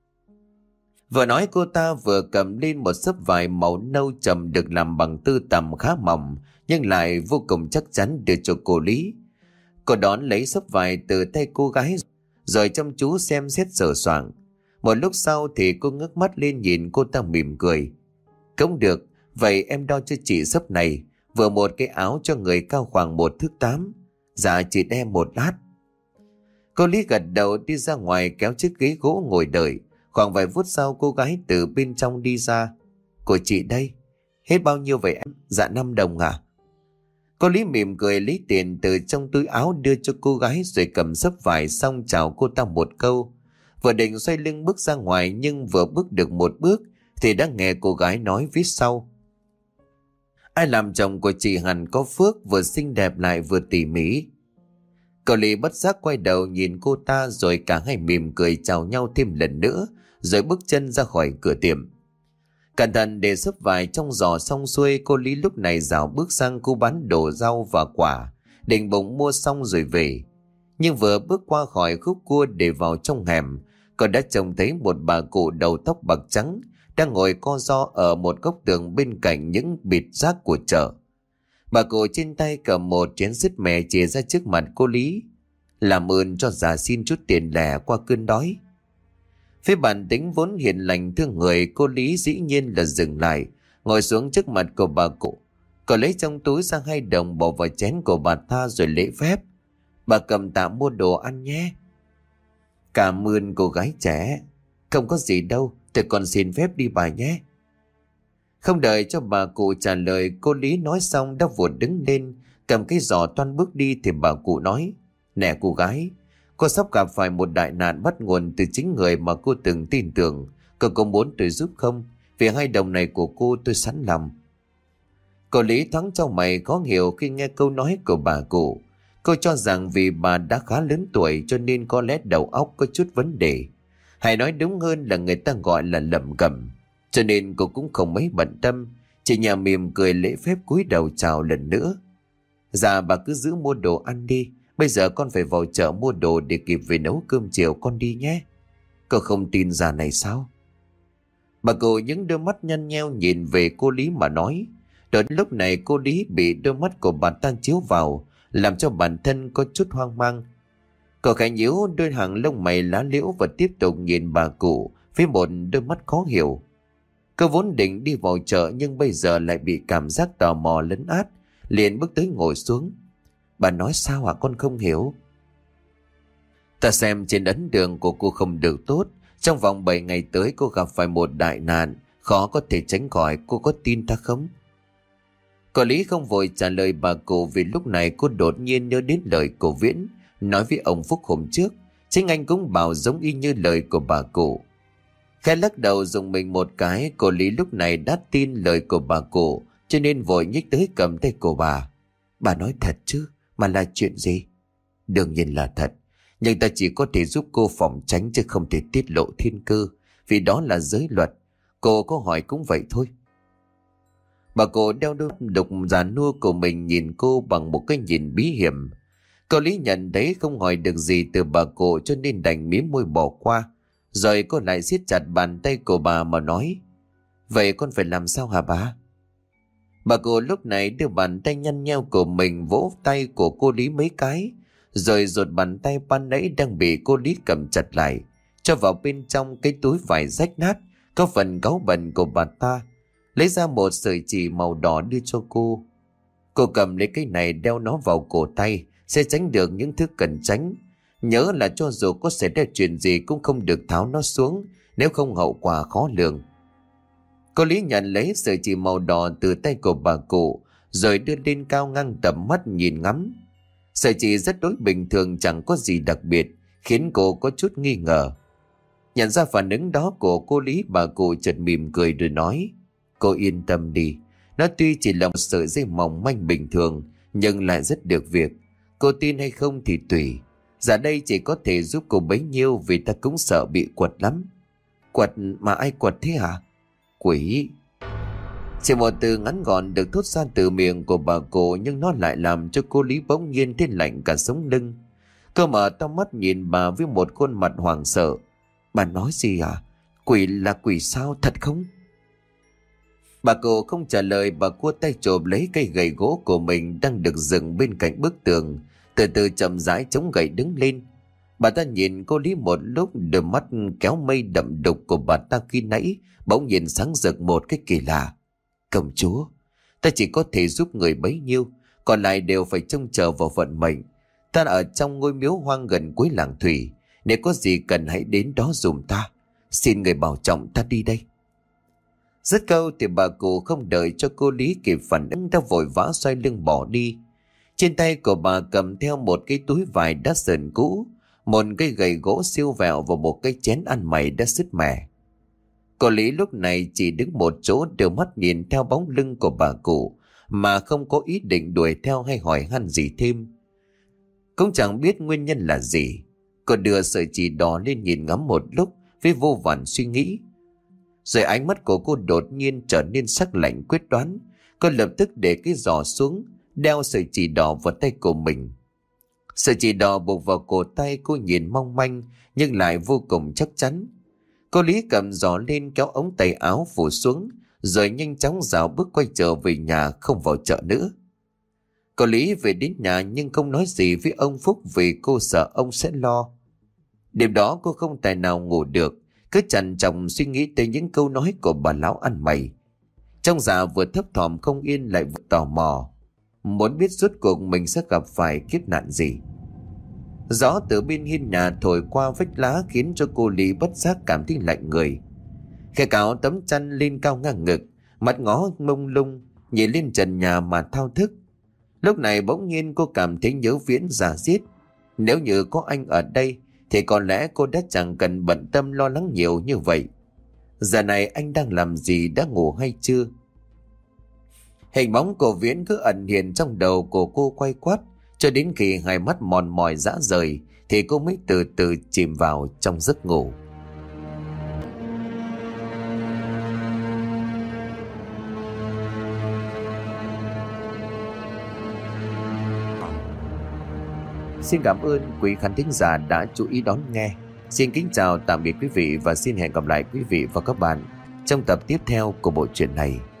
Vừa nói cô ta vừa cầm lên một xấp vải màu nâu trầm được làm bằng tơ tằm khá mỏng, nhưng lại vô cùng chắc chắn đưa cho cô Lý. Cô đón lấy xấp vải từ tay cô gái, rồi chăm chú xem xét sờ soạng. Một lúc sau thì cô ngước mắt lên nhìn cô ta mỉm cười. Cũng được, vậy em đo cho chị xấp này, vừa một cái áo cho người cao khoảng một thước tám. Dạ chị đem một lát. Cô Lý gật đầu đi ra ngoài kéo chiếc ghế gỗ ngồi đợi. Khoảng vài phút sau cô gái từ bên trong đi ra. Của chị đây. Hết bao nhiêu vậy em? Dạ năm đồng à? Cô Lý mỉm cười lấy tiền từ trong túi áo đưa cho cô gái, rồi cầm xấp vải xong chào cô ta một câu. Vừa định xoay lưng bước ra ngoài, nhưng vừa bước được một bước thì đã nghe cô gái nói phía sau. Ai làm chồng của chị hẳn có phước, vừa xinh đẹp lại vừa tỉ mỉ. Cậu Lý bất giác quay đầu nhìn cô ta, rồi cả hai mỉm cười chào nhau thêm lần nữa, rồi bước chân ra khỏi cửa tiệm. Cẩn thận để xấp vải trong giỏ xong xuôi, cô Lý lúc này dạo bước sang khu bán đồ rau và quả, định bụng mua xong rồi về. Nhưng vừa bước qua khỏi khúc cua để vào trong hẻm, cô đã trông thấy một bà cụ đầu tóc bạc trắng đang ngồi co ro ở một góc tường bên cạnh những bịt rác của chợ. Bà cụ trên tay cầm một chén sứt mè chìa ra trước mặt cô Lý. Làm ơn cho già xin chút tiền lẻ qua cơn đói. Phía bản tính vốn hiền lành thương người, cô Lý dĩ nhiên là dừng lại, ngồi xuống trước mặt của bà cụ. Cô lấy trong túi ra hai đồng bỏ vào chén của bà ta rồi lễ phép. Bà cầm tạm mua đồ ăn nhé. Cảm ơn cô gái trẻ. Không có gì đâu, tôi còn xin phép đi bà nhé. Không đợi cho bà cụ trả lời, cô Lý nói xong đã vụt đứng lên, cầm cái giỏ toan bước đi thì bà cụ nói. Nè cô gái, cô sắp gặp phải một đại nạn bắt nguồn từ chính người mà cô từng tin tưởng. Cô có muốn tôi giúp không? Vì hai đồng này của cô tôi sẵn lòng. Cô Lý thoáng trong mày khó hiểu khi nghe câu nói của bà cụ. Cô cho rằng vì bà đã khá lớn tuổi cho nên có lẽ đầu óc có chút vấn đề. Hay nói đúng hơn là người ta gọi là lẩm cẩm. Cho nên cô cũng không mấy bận tâm, chỉ nhà mỉm cười lễ phép cúi đầu chào lần nữa. Dạ bà cứ giữ mua đồ ăn đi, bây giờ con phải vào chợ mua đồ để kịp về nấu cơm chiều, con đi nhé. Cô không tin già này sao? Bà cụ những đôi mắt nhăn nheo nhìn về cô Lý mà nói. Đến lúc này cô Lý bị đôi mắt của bà ta chiếu vào, làm cho bản thân có chút hoang mang. Cô khẽ nhíu đôi hàng lông mày lá liễu và tiếp tục nhìn bà cụ với một đôi mắt khó hiểu. Cô vốn định đi vào chợ nhưng bây giờ lại bị cảm giác tò mò lấn át, liền bước tới ngồi xuống. Bà nói sao hả, con không hiểu. Ta xem trên ấn đường của cô không được tốt. Trong vòng bảy ngày tới cô gặp phải một đại nạn, khó có thể tránh khỏi, cô có tin ta không? Cô Lý không vội trả lời bà cụ, vì lúc này cô đột nhiên nhớ đến lời của Viễn nói với ông Phúc hôm trước. Chính anh cũng bảo giống y như lời của bà cụ. Khẽ lắc đầu dùng mình một cái, cô Lý lúc này đã tin lời của bà cụ, cho nên vội nhích tới cầm tay của bà. Bà nói thật chứ, mà là chuyện gì? Đương nhiên là thật, nhưng ta chỉ có thể giúp cô phòng tránh chứ không thể tiết lộ thiên cơ, vì đó là giới luật. Cô có hỏi cũng vậy thôi. Bà cụ đeo đôi đục già nua của mình nhìn cô bằng một cái nhìn bí hiểm. Cô Lý nhận thấy không hỏi được gì từ bà cụ cho nên đành mím môi bỏ qua. Rồi cô lại siết chặt bàn tay của bà mà nói. Vậy con phải làm sao hả bà? Bà cụ lúc này đưa bàn tay nhăn nheo của mình vỗ tay của cô Lý mấy cái, rồi rụt bàn tay ban nãy đang bị cô Lý cầm chặt lại, cho vào bên trong cái túi vải rách nát có phần cáu bẩn của bà ta, lấy ra một sợi chỉ màu đỏ đưa cho cô. Cô cầm lấy cái này đeo nó vào cổ tay, sẽ tránh được những thứ cần tránh. Nhớ là cho dù có xảy ra chuyện gì cũng không được tháo nó xuống, nếu không hậu quả khó lường. Cô Lý nhận lấy sợi chỉ màu đỏ từ tay của bà cụ, rồi đưa lên cao ngang tầm mắt nhìn ngắm. Sợi chỉ rất đối bình thường, chẳng có gì đặc biệt, khiến cô có chút nghi ngờ. Nhận ra phản ứng đó của cô Lý, bà cụ chợt mỉm cười rồi nói: Cô yên tâm đi, nó tuy chỉ là một sợi dây mỏng manh bình thường, nhưng lại rất được việc. Cô tin hay không thì tùy. Giờ đây chỉ có thể giúp cô bấy nhiêu, vì ta cũng sợ bị quật lắm. Quật mà ai quật thế hả? Quỷ. Chỉ một từ ngắn gọn được thốt ra từ miệng của bà cụ, nhưng nó lại làm cho cô Lý bỗng nhiên thấy lạnh cả sống lưng. Cô mở to mắt nhìn bà với một khuôn mặt hoảng sợ. Bà nói gì à? Quỷ là quỷ sao, thật không? Bà cụ không trả lời, bà cua tay chộp lấy cây gậy gỗ của mình đang được dựng bên cạnh bức tường, từ từ chậm rãi chống gậy đứng lên. Bà ta nhìn cô Lý một lúc, đôi mắt kéo mây đậm đục của bà ta khi nãy bỗng nhìn sáng rực một cái kỳ lạ. Công chúa, ta chỉ có thể giúp người bấy nhiêu, còn lại đều phải trông chờ vào vận mệnh. Ta ở trong ngôi miếu hoang gần cuối làng Thủy, nếu có gì cần hãy đến đó dùm ta. Xin người bảo trọng, ta đi đây. Dứt câu thì bà cụ không đợi cho cô Lý kịp phản ứng đã vội vã xoay lưng bỏ đi. Trên tay của bà cầm theo một cái túi vải đã sờn cũ, một cây gậy gỗ siêu vẹo và một cái chén ăn mày đã sứt mẻ. Cô Lý lúc này chỉ đứng một chỗ, đưa mắt nhìn theo bóng lưng của bà cụ mà không có ý định đuổi theo hay hỏi han gì thêm. Cũng chẳng biết nguyên nhân là gì. Cô đưa sợi chỉ đỏ lên nhìn ngắm một lúc với vô vàn suy nghĩ. Rồi ánh mắt của cô đột nhiên trở nên sắc lạnh quyết đoán. Cô lập tức để cái giỏ xuống, đeo sợi chỉ đỏ vào tay của mình. Sợi chỉ đỏ buộc vào cổ tay cô nhìn mong manh nhưng lại vô cùng chắc chắn. Cô Lý cầm giỏ lên, kéo ống tay áo phủ xuống, rồi nhanh chóng dạo bước quay trở về nhà, không vào chợ nữa. Cô Lý về đến nhà nhưng không nói gì với ông Phúc vì cô sợ ông sẽ lo. Đêm đó cô không tài nào ngủ được, cứ trằn trọc suy nghĩ tới những câu nói của bà lão ăn mày. Trong dạ vừa thấp thỏm không yên lại vừa tò mò, muốn biết rốt cuộc mình sẽ gặp phải kiếp nạn gì. Gió từ bên hiên nhà thổi qua vách lá khiến cho cô Lý bất giác cảm thấy lạnh người. Khẽ cáo tấm chăn lên cao ngang ngực, mắt ngó mông lung nhìn lên trần nhà mà thao thức. Lúc này bỗng nhiên cô cảm thấy nhớ Viễn già giết. Nếu như có anh ở đây thì có lẽ cô đã chẳng cần bận tâm lo lắng nhiều như vậy. Giờ này anh đang làm gì, đã ngủ hay chưa? Hình bóng của Viễn cứ ẩn hiện trong đầu của cô quay quát, cho đến khi hai mắt mòn mỏi rã rời thì cô mới từ từ chìm vào trong giấc ngủ. Xin cảm ơn quý khán thính giả đã chú ý đón nghe. Xin kính chào tạm biệt quý vị và xin hẹn gặp lại quý vị và các bạn trong tập tiếp theo của bộ truyện này.